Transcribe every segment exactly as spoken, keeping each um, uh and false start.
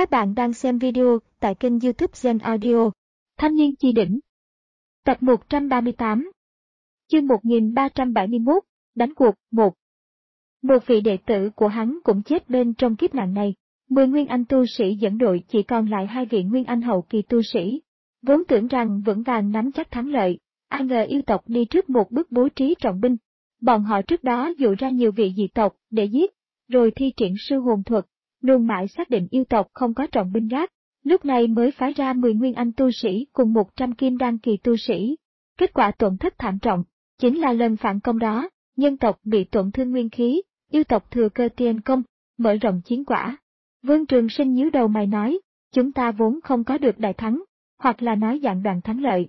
Các bạn đang xem video tại kênh YouTube Gen Audio. Thanh niên chi đỉnh. Tập một trăm ba mươi tám. Chương một nghìn ba trăm bảy mươi mốt, đánh cuộc, một. Một vị đệ tử của hắn cũng chết bên trong kiếp nạn này. Mười nguyên anh tu sĩ dẫn đội chỉ còn lại hai vị nguyên anh hậu kỳ tu sĩ. Vốn tưởng rằng vững vàng nắm chắc thắng lợi, ai ngờ yêu tộc đi trước một bước bố trí trọng binh. Bọn họ trước đó dụ ra nhiều vị dị tộc để giết, rồi thi triển sư hồn thuật, luôn mãi xác định yêu tộc không có trọng binh gác, lúc này mới phái ra mười nguyên anh tu sĩ cùng một trăm kim đan kỳ tu sĩ. Kết quả tổn thất thảm trọng, chính là lần phản công đó, nhân tộc bị tổn thương nguyên khí, yêu tộc thừa cơ tiên công, mở rộng chiến quả. Vương Trường Sinh nhíu đầu mày nói, chúng ta vốn không có được đại thắng, hoặc là nói dạng đoạn thắng lợi.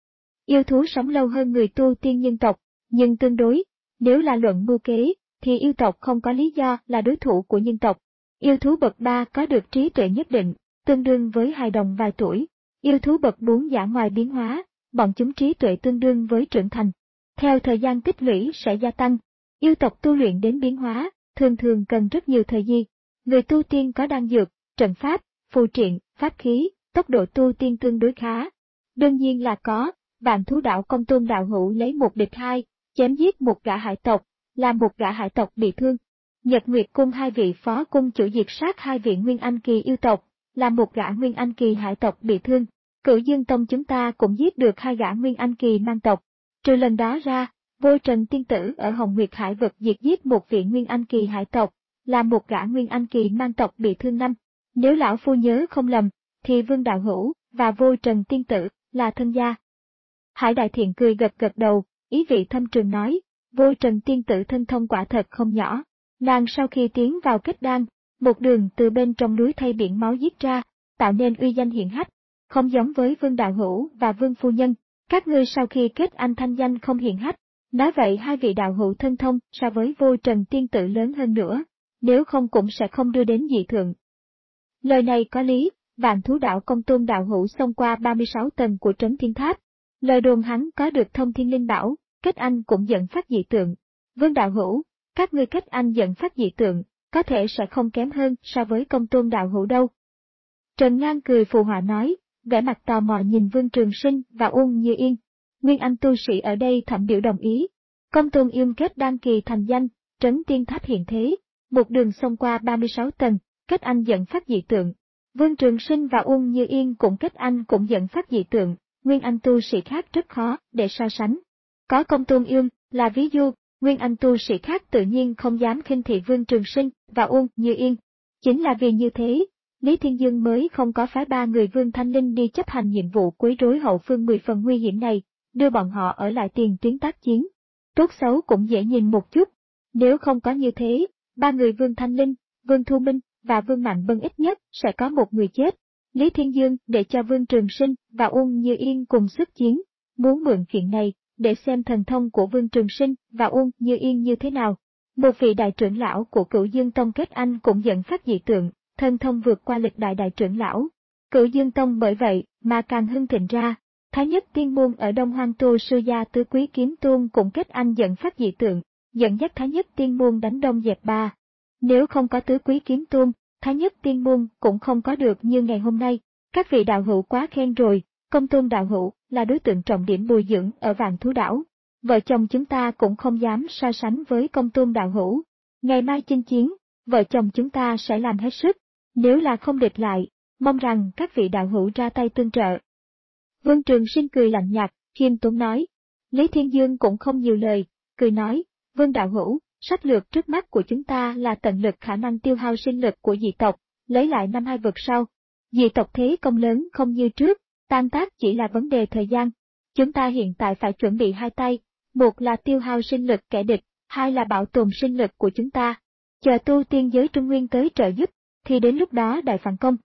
Yêu thú sống lâu hơn người tu tiên nhân tộc, nhưng tương đối, nếu là luận mưu kế, thì yêu tộc không có lý do là đối thủ của nhân tộc. Yêu thú bậc ba có được trí tuệ nhất định, tương đương với hài đồng vài tuổi. Yêu thú bậc bốn giả ngoài biến hóa, bọn chúng trí tuệ tương đương với trưởng thành. Theo thời gian tích lũy sẽ gia tăng. Yêu tộc tu luyện đến biến hóa, thường thường cần rất nhiều thời gian. Người tu tiên có đan dược, trận pháp, phù triện, pháp khí, tốc độ tu tiên tương đối khá. Đương nhiên là có, Vạn Thú Đạo Công Tôn đạo hữu lấy một địch hai, chém giết một gã hải tộc, làm một gã hải tộc bị thương. Nhật Nguyệt Cung hai vị phó cung chủ diệt sát hai vị nguyên anh kỳ yêu tộc, làm một gã nguyên anh kỳ hải tộc bị thương. Cửu Dương Tông chúng ta cũng giết được hai gã nguyên anh kỳ mang tộc. Trừ lần đó ra, Vô Trần Tiên Tử ở Hồng Nguyệt Hải vực diệt giết một vị nguyên anh kỳ hải tộc, làm một gã nguyên anh kỳ mang tộc bị thương năm. Nếu lão phu nhớ không lầm, thì Vương Đạo Hữu và Vô Trần Tiên Tử là thân gia. Hải Đại Thiện cười gật gật đầu, ý vị thâm trường nói, Vô Trần Tiên Tử thân thông quả thật không nhỏ. Nàng sau khi tiến vào kết đan, một đường từ bên trong núi thay biển máu giết ra, tạo nên uy danh hiển hách, không giống với Vương Đạo Hữu và Vương Phu Nhân, các ngươi sau khi kết anh thanh danh không hiển hách. Nói vậy hai vị đạo hữu thân thông so với Vô Trần Tiên Tử lớn hơn nữa, nếu không cũng sẽ không đưa đến dị thượng. Lời này có lý, Vạn Thú Đạo Công Tôn đạo hữu xông qua ba mươi sáu tầng của Trấn Thiên Tháp. Lời đồn hắn có được thông thiên linh bảo, kết anh cũng dẫn phát dị tượng. Vương Đạo Hữu, các ngươi kết anh dẫn phát dị tượng, có thể sẽ không kém hơn so với Công Tôn đạo hữu đâu. Trần Ngang cười phù họa nói, vẻ mặt tò mò nhìn Vương Trường Sinh và Uông Như Yên. Nguyên anh tu sĩ ở đây thẩm biểu đồng ý. Công Tôn Yên kết đan kỳ thành danh, Trấn Tiên Tháp hiện thế, một đường xông qua ba mươi sáu tầng, kết anh dẫn phát dị tượng. Vương Trường Sinh và Uông Như Yên cũng kết anh cũng dẫn phát dị tượng, nguyên anh tu sĩ khác rất khó để so sánh. Có Công Tôn Yên là ví dụ, nguyên anh tu sĩ khác tự nhiên không dám khinh thị Vương Trường Sinh và Uông Như Yên. Chính là vì như thế, Lý Thiên Dương mới không có phái ba người Vương Thanh Linh đi chấp hành nhiệm vụ quấy rối hậu phương mười phần nguy hiểm này, đưa bọn họ ở lại tiền tuyến tác chiến. Tốt xấu cũng dễ nhìn một chút. Nếu không có như thế, ba người Vương Thanh Linh, Vương Thu Minh và Vương Mạnh Bân ít nhất sẽ có một người chết. Lý Thiên Dương để cho Vương Trường Sinh và Uông Như Yên cùng xuất chiến, muốn mượn chuyện này để xem thần thông của Vương Trường Sinh và Uông Như Yên như thế nào. Một vị đại trưởng lão của Cửu Dương Tông kết anh cũng dẫn phát dị tượng, thần thông vượt qua lịch đại đại trưởng lão. Cửu Dương Tông bởi vậy mà càng hưng thịnh ra. Thái Nhất Tiên Môn ở Đông Hoang Tô Sư Gia Tứ Quý Kiếm Tôn cũng kết anh dẫn phát dị tượng, dẫn dắt Thái Nhất Tiên Môn đánh Đông dẹp Ba. Nếu không có Tứ Quý Kiếm Tôn, Thái Nhất Tiên Môn cũng không có được như ngày hôm nay. Các vị đạo hữu quá khen rồi, Công Tôn đạo hữu là đối tượng trọng điểm bồi dưỡng ở Vạn Thú Đảo. Vợ chồng chúng ta cũng không dám so sánh với Công Tôn đạo hữu. Ngày mai chinh chiến, vợ chồng chúng ta sẽ làm hết sức. Nếu là không địch lại, mong rằng các vị đạo hữu ra tay tương trợ. Vương Trường Sinh cười lạnh nhạt, khiêm tốn nói. Lý Thiên Dương cũng không nhiều lời, cười nói, Vương đạo hữu, sách lược trước mắt của chúng ta là tận lực khả năng tiêu hao sinh lực của dị tộc, lấy lại năm hai vực sau. Dị tộc thế công lớn không như trước, tan tác chỉ là vấn đề thời gian. Chúng ta hiện tại phải chuẩn bị hai tay, một là tiêu hao sinh lực kẻ địch, hai là bảo tồn sinh lực của chúng ta. Chờ tu tiên giới Trung Nguyên tới trợ giúp, thì đến lúc đó đại phản công.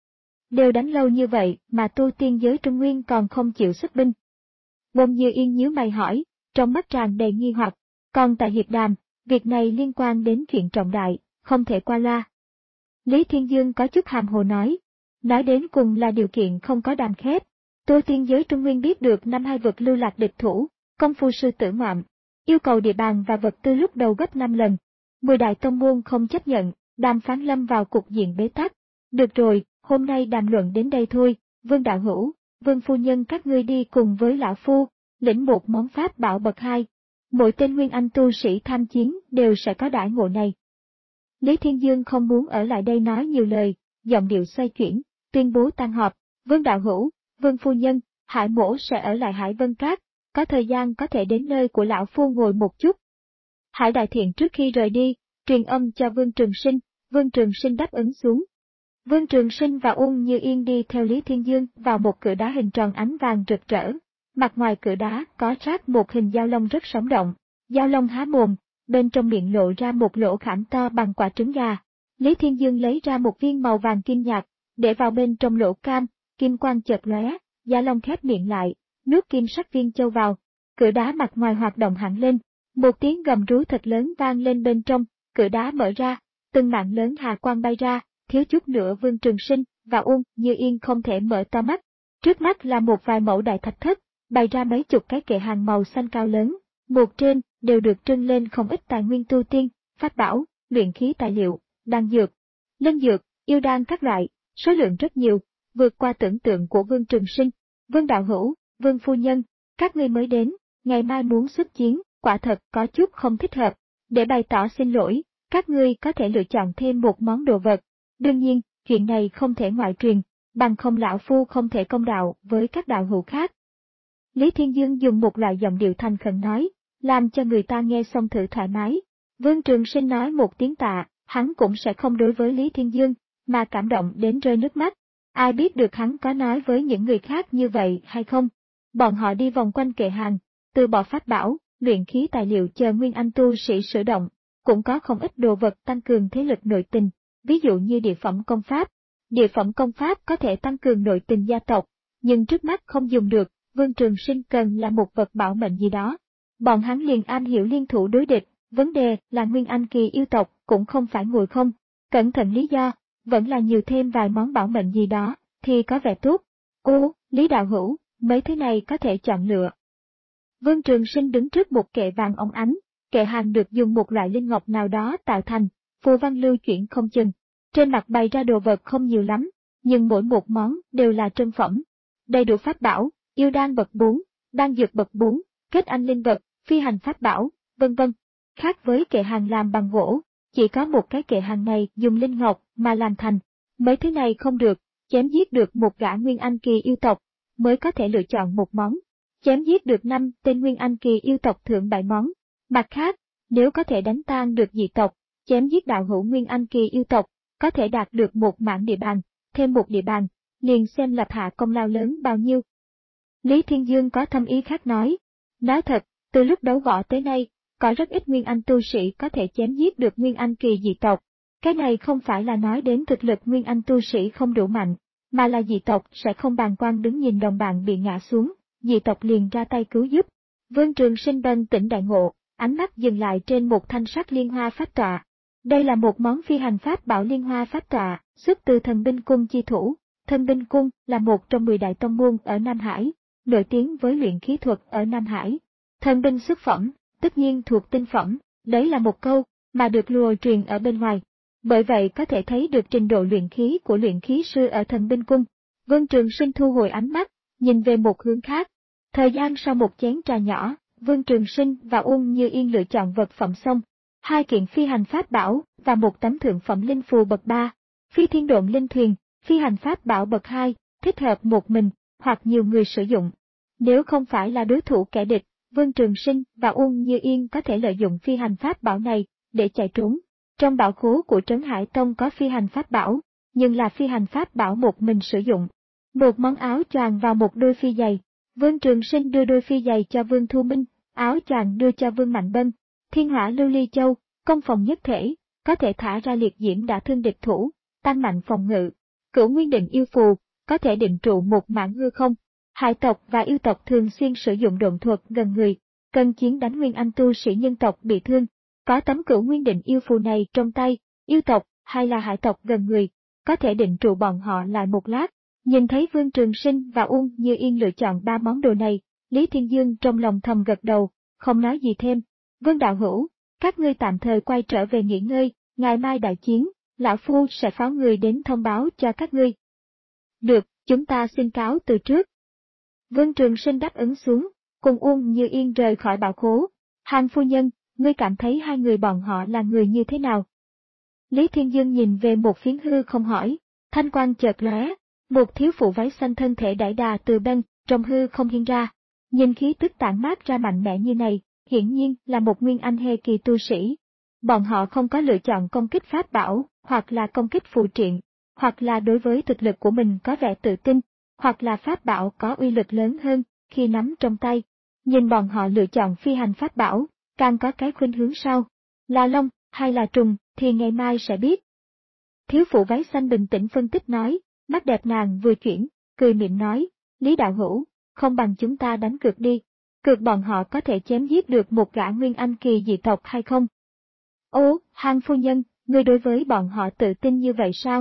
Đều đánh lâu như vậy mà tu tiên giới Trung Nguyên còn không chịu xuất binh. Uông Như Yên nhíu mày hỏi, trong mắt tràn đầy nghi hoặc, còn tại hiệp đàm, việc này liên quan đến chuyện trọng đại, không thể qua loa. Lý Thiên Dương có chút hàm hồ nói, nói đến cùng là điều kiện không có đàm khép. Tu tiên giới Trung Nguyên biết được năm hai vực lưu lạc địch thủ, công phu sư tử ngoạm, yêu cầu địa bàn và vật tư lúc đầu gấp năm lần. Mười đại tông môn không chấp nhận, đàm phán lâm vào cục diện bế tắc. Được rồi, hôm nay đàm luận đến đây thôi, Vương đạo hữu, Vương phu nhân các ngươi đi cùng với lão phu, lĩnh một món pháp bảo bậc hai. Mỗi tên nguyên anh tu sĩ tham chiến đều sẽ có đãi ngộ này. Lý Thiên Dương không muốn ở lại đây nói nhiều lời, giọng điệu xoay chuyển, tuyên bố tan họp. Vương đạo hữu, Vương phu nhân, Hải mỗ sẽ ở lại Hải Vân Các, có thời gian có thể đến nơi của lão phu ngồi một chút. Hải Đại Thiện trước khi rời đi, truyền âm cho Vương Trường Sinh, Vương Trường Sinh đáp ứng xuống. Vương Trường Sinh và Uông Như Yên đi theo Lý Thiên Dương vào một cửa đá hình tròn ánh vàng rực rỡ. Mặt ngoài cửa đá có ráp một hình dao long rất sống động, dao long há mồm, bên trong miệng lộ ra một lỗ khảm to bằng quả trứng gà. Lý Thiên Dương lấy ra một viên màu vàng kim nhạt, để vào bên trong lỗ cam, kim quang chợt lóe, dao long khép miệng lại, nuốt kim sắc viên châu vào. Cửa đá mặt ngoài hoạt động hẳn lên, một tiếng gầm rú thật lớn vang lên bên trong, cửa đá mở ra, từng mạng lớn hà quang bay ra, thiếu chút nữa Vương Trường Sinh và Uông Như Yên không thể mở to mắt. Trước mắt là một vài mẫu đại thạch thất, bày ra mấy chục cái kệ hàng màu xanh cao lớn, một trên đều được trưng lên không ít tài nguyên tu tiên, pháp bảo, luyện khí tài liệu, đan dược, linh dược, yêu đan các loại, số lượng rất nhiều, vượt qua tưởng tượng của Vương Trường Sinh. Vương đạo hữu, Vương phu nhân, các ngươi mới đến, ngày mai muốn xuất chiến, quả thật có chút không thích hợp. Để bày tỏ xin lỗi, các ngươi có thể lựa chọn thêm một món đồ vật. Đương nhiên, chuyện này không thể ngoại truyền, bằng không lão phu không thể công đạo với các đạo hữu khác. Lý Thiên Dương dùng một loại giọng điệu thành khẩn nói, làm cho người ta nghe xong thử thoải mái. Vương Trường Sinh nói một tiếng tạ, hắn cũng sẽ không đối với Lý Thiên Dương, mà cảm động đến rơi nước mắt. Ai biết được hắn có nói với những người khác như vậy hay không? Bọn họ đi vòng quanh kệ hàng, từ bỏ pháp bảo, luyện khí tài liệu chờ nguyên anh tu sĩ sử động, cũng có không ít đồ vật tăng cường thế lực nội tình, ví dụ như địa phẩm công pháp. Địa phẩm công pháp có thể tăng cường nội tình gia tộc, nhưng trước mắt không dùng được, Vương Trường Sinh cần là một vật bảo mệnh gì đó. Bọn hắn liền am hiểu liên thủ đối địch, vấn đề là nguyên anh kỳ yêu tộc cũng không phải ngồi không, cẩn thận lý do, vẫn là nhiều thêm vài món bảo mệnh gì đó, thì có vẻ tốt. Ô, Lý đạo hữu, mấy thứ này có thể chọn lựa. Vương Trường Sinh đứng trước một kệ vàng óng ánh, kệ hàng được dùng một loại linh ngọc nào đó tạo thành, phù văn lưu chuyển không chừng. Trên mặt bày ra đồ vật không nhiều lắm, nhưng mỗi một món đều là trân phẩm. Đầy đủ pháp bảo, yêu đan bậc bốn, đan dược bậc bốn, kết anh linh vật, phi hành pháp bảo, vân vân. Khác với kệ hàng làm bằng gỗ, chỉ có một cái kệ hàng này dùng linh ngọc mà làm thành. Mấy thứ này không được, chém giết được một gã nguyên anh kỳ yêu tộc, mới có thể lựa chọn một món. Chém giết được năm tên nguyên anh kỳ yêu tộc thưởng bảy món. Mặt khác, nếu có thể đánh tan được dị tộc, chém giết đạo hữu nguyên anh kỳ yêu tộc, có thể đạt được một mảng địa bàn, thêm một địa bàn, liền xem lập hạ công lao lớn bao nhiêu. Lý Thiên Dương có thâm ý khác nói. Nói thật, từ lúc đấu võ tới nay, có rất ít nguyên anh tu sĩ có thể chém giết được nguyên anh kỳ dị tộc. Cái này không phải là nói đến thực lực nguyên anh tu sĩ không đủ mạnh, mà là dị tộc sẽ không bàng quan đứng nhìn đồng bạn bị ngã xuống, dị tộc liền ra tay cứu giúp. Vương Trường Sinh bần tỉnh đại ngộ, ánh mắt dừng lại trên một thanh sắc liên hoa pháp tọa. Đây là một món phi hành pháp bảo liên hoa pháp tọa, xuất từ Thần Binh Cung chi thủ. Thần Binh Cung là một trong mười đại tông môn ở Nam Hải, nổi tiếng với luyện khí thuật ở Nam Hải. Thần binh xuất phẩm, tất nhiên thuộc tinh phẩm, đấy là một câu mà được lưu truyền ở bên ngoài. Bởi vậy có thể thấy được trình độ luyện khí của luyện khí sư ở Thần Binh Cung. Vương Trường Sinh thu hồi ánh mắt, nhìn về một hướng khác. Thời gian sau một chén trà nhỏ, Vương Trường Sinh và Uông Như Yên lựa chọn vật phẩm xong. Hai kiện phi hành pháp bảo và một tấm thượng phẩm linh phù bậc ba, phi thiên độn linh thuyền, phi hành pháp bảo bậc hai, thích hợp một mình hoặc nhiều người sử dụng. Nếu không phải là đối thủ kẻ địch, Vương Trường Sinh và Uông Như Yên có thể lợi dụng phi hành pháp bảo này để chạy trốn. Trong bảo khố của Trấn Hải Tông có phi hành pháp bảo, nhưng là phi hành pháp bảo một mình sử dụng. Một món áo choàng vào một đôi phi giày. Vương Trường Sinh đưa đôi phi giày cho Vương Thu Minh, áo choàng đưa cho Vương Mạnh Bân. Thiên hỏa lưu ly châu, công phòng nhất thể, có thể thả ra liệt diễm đã thương địch thủ, tăng mạnh phòng ngự. Cửu nguyên định yêu phù, có thể định trụ một mảng hư không. Hải tộc và yêu tộc thường xuyên sử dụng độn thuật gần người, cần chiến đánh nguyên anh tu sĩ nhân tộc bị thương. Có tấm cửu nguyên định yêu phù này trong tay, yêu tộc hay là hải tộc gần người, có thể định trụ bọn họ lại một lát. Nhìn thấy Vương Trường Sinh và Uông Như Yên lựa chọn ba món đồ này, Lý Thiên Dương trong lòng thầm gật đầu, không nói gì thêm. Vương đạo hữu, các ngươi tạm thời quay trở về nghỉ ngơi, ngày mai đại chiến, lão phu sẽ phái người đến thông báo cho các ngươi. Được, chúng ta xin cáo từ trước. Vương Trường Sinh đáp ứng xuống, cùng Uông Như Yên rời khỏi bảo khố. Hàng phu nhân, ngươi cảm thấy hai người bọn họ là người như thế nào? Lý Thiên Dương nhìn về một phiến hư không hỏi, thanh quang chợt lóe, một thiếu phụ váy xanh thân thể đẩy đà từ bên trong hư không hiện ra. Nhìn khí tức tản mát ra mạnh mẽ như này, hiển nhiên là một nguyên anh hê kỳ tu sĩ. Bọn họ không có lựa chọn công kích pháp bảo, hoặc là công kích phụ triện, hoặc là đối với thực lực của mình có vẻ tự tin, hoặc là pháp bảo có uy lực lớn hơn khi nắm trong tay. Nhìn bọn họ lựa chọn phi hành pháp bảo, càng có cái khuynh hướng sau. Là long, hay là trùng, thì ngày mai sẽ biết. Thiếu phụ váy xanh bình tĩnh phân tích nói, mắt đẹp nàng vừa chuyển, cười miệng nói, Lý đạo hữu, không bằng chúng ta đánh cược đi. Cược bọn họ có thể chém giết được một gã nguyên anh kỳ dị tộc hay không? Ô, Hàng phu nhân, ngươi đối với bọn họ tự tin như vậy sao?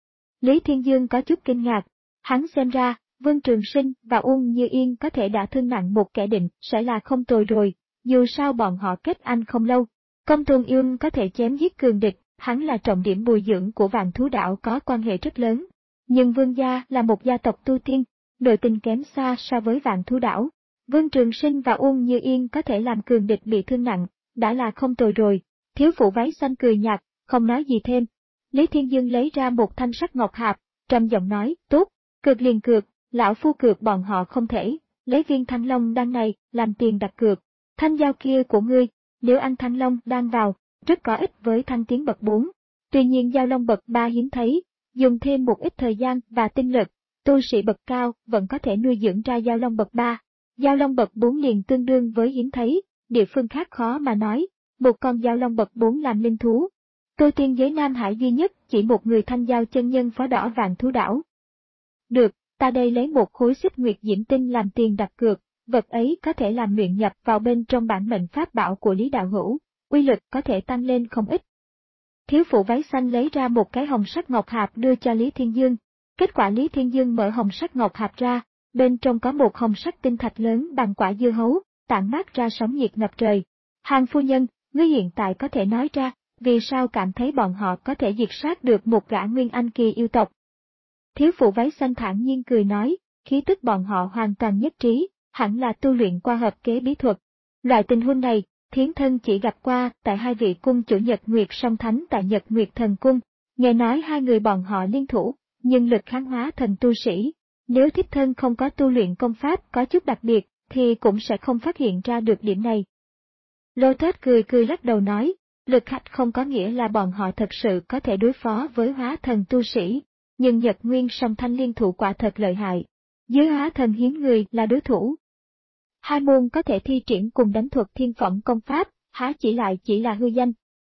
Lý Thiên Dương có chút kinh ngạc, hắn xem ra, Vương Trường Sinh và Uông Như Yên có thể đã thương nặng một kẻ định sẽ là không tồi rồi, dù sao bọn họ kết anh không lâu. Công Tôn Yun có thể chém giết cường địch, hắn là trọng điểm bồi dưỡng của Vạn Thú Đảo có quan hệ rất lớn. Nhưng Vương gia là một gia tộc tu tiên, nội tình kém xa so với Vạn Thú Đảo. Vương Trường Sinh và Uông Như Yên có thể làm cường địch bị thương nặng, đã là không tồi rồi. Thiếu phụ váy xanh cười nhạt, không nói gì thêm. Lý Thiên Dương lấy ra một thanh sắt ngọc hạp, trầm giọng nói, tốt, cược liền cược, lão phu cược bọn họ không thể, lấy viên thanh long đan này làm tiền đặt cược. Thanh dao kia của ngươi, nếu ăn thanh long đan vào, rất có ích với thanh tiến bậc bốn. Tuy nhiên dao long bậc ba hiếm thấy, dùng thêm một ít thời gian và tinh lực, tu sĩ bậc cao vẫn có thể nuôi dưỡng ra dao long bậc ba. Dao long bậc bốn liền tương đương với hiếm thấy, địa phương khác khó mà nói, một con dao long bậc bốn làm linh thú. Tôi tiên giới Nam Hải duy nhất chỉ một người thanh giao chân nhân phó đỏ Vạn Thú Đảo. Được, ta đây lấy một khối xích nguyệt diễm tinh làm tiền đặt cược, vật ấy có thể làm luyện nhập vào bên trong bản mệnh pháp bảo của Lý đạo hữu, uy lực có thể tăng lên không ít. Thiếu phụ váy xanh lấy ra một cái hồng sắc ngọc hạp đưa cho Lý Thiên Dương. Kết quả Lý Thiên Dương mở hồng sắc ngọc hạp ra, bên trong có một hồng sắc tinh thạch lớn bằng quả dưa hấu, tản mát ra sóng nhiệt ngập trời. Hàng phu nhân, ngươi hiện tại có thể nói ra, vì sao cảm thấy bọn họ có thể diệt sát được một gã nguyên anh kỳ yêu tộc? Thiếu phụ váy xanh thản nhiên cười nói, khí tức bọn họ hoàn toàn nhất trí, hẳn là tu luyện qua hợp kế bí thuật. Loại tình huống này, thiến thân chỉ gặp qua tại hai vị cung chủ Nhật Nguyệt Song Thánh tại Nhật Nguyệt Thần Cung. Nghe nói hai người bọn họ liên thủ, nhưng lực kháng hóa thần tu sĩ. Nếu thiếp thân không có tu luyện công pháp có chút đặc biệt, thì cũng sẽ không phát hiện ra được điểm này. Lô Tết cười cười lắc đầu nói, lực khách không có nghĩa là bọn họ thật sự có thể đối phó với hóa thần tu sĩ, nhưng Nhật Nguyên Song Thanh liên thủ quả thật lợi hại. Dưới hóa thần hiếm người là đối thủ. Hai môn có thể thi triển cùng đánh thuật thiên phẩm công pháp, há chỉ lại chỉ là hư danh.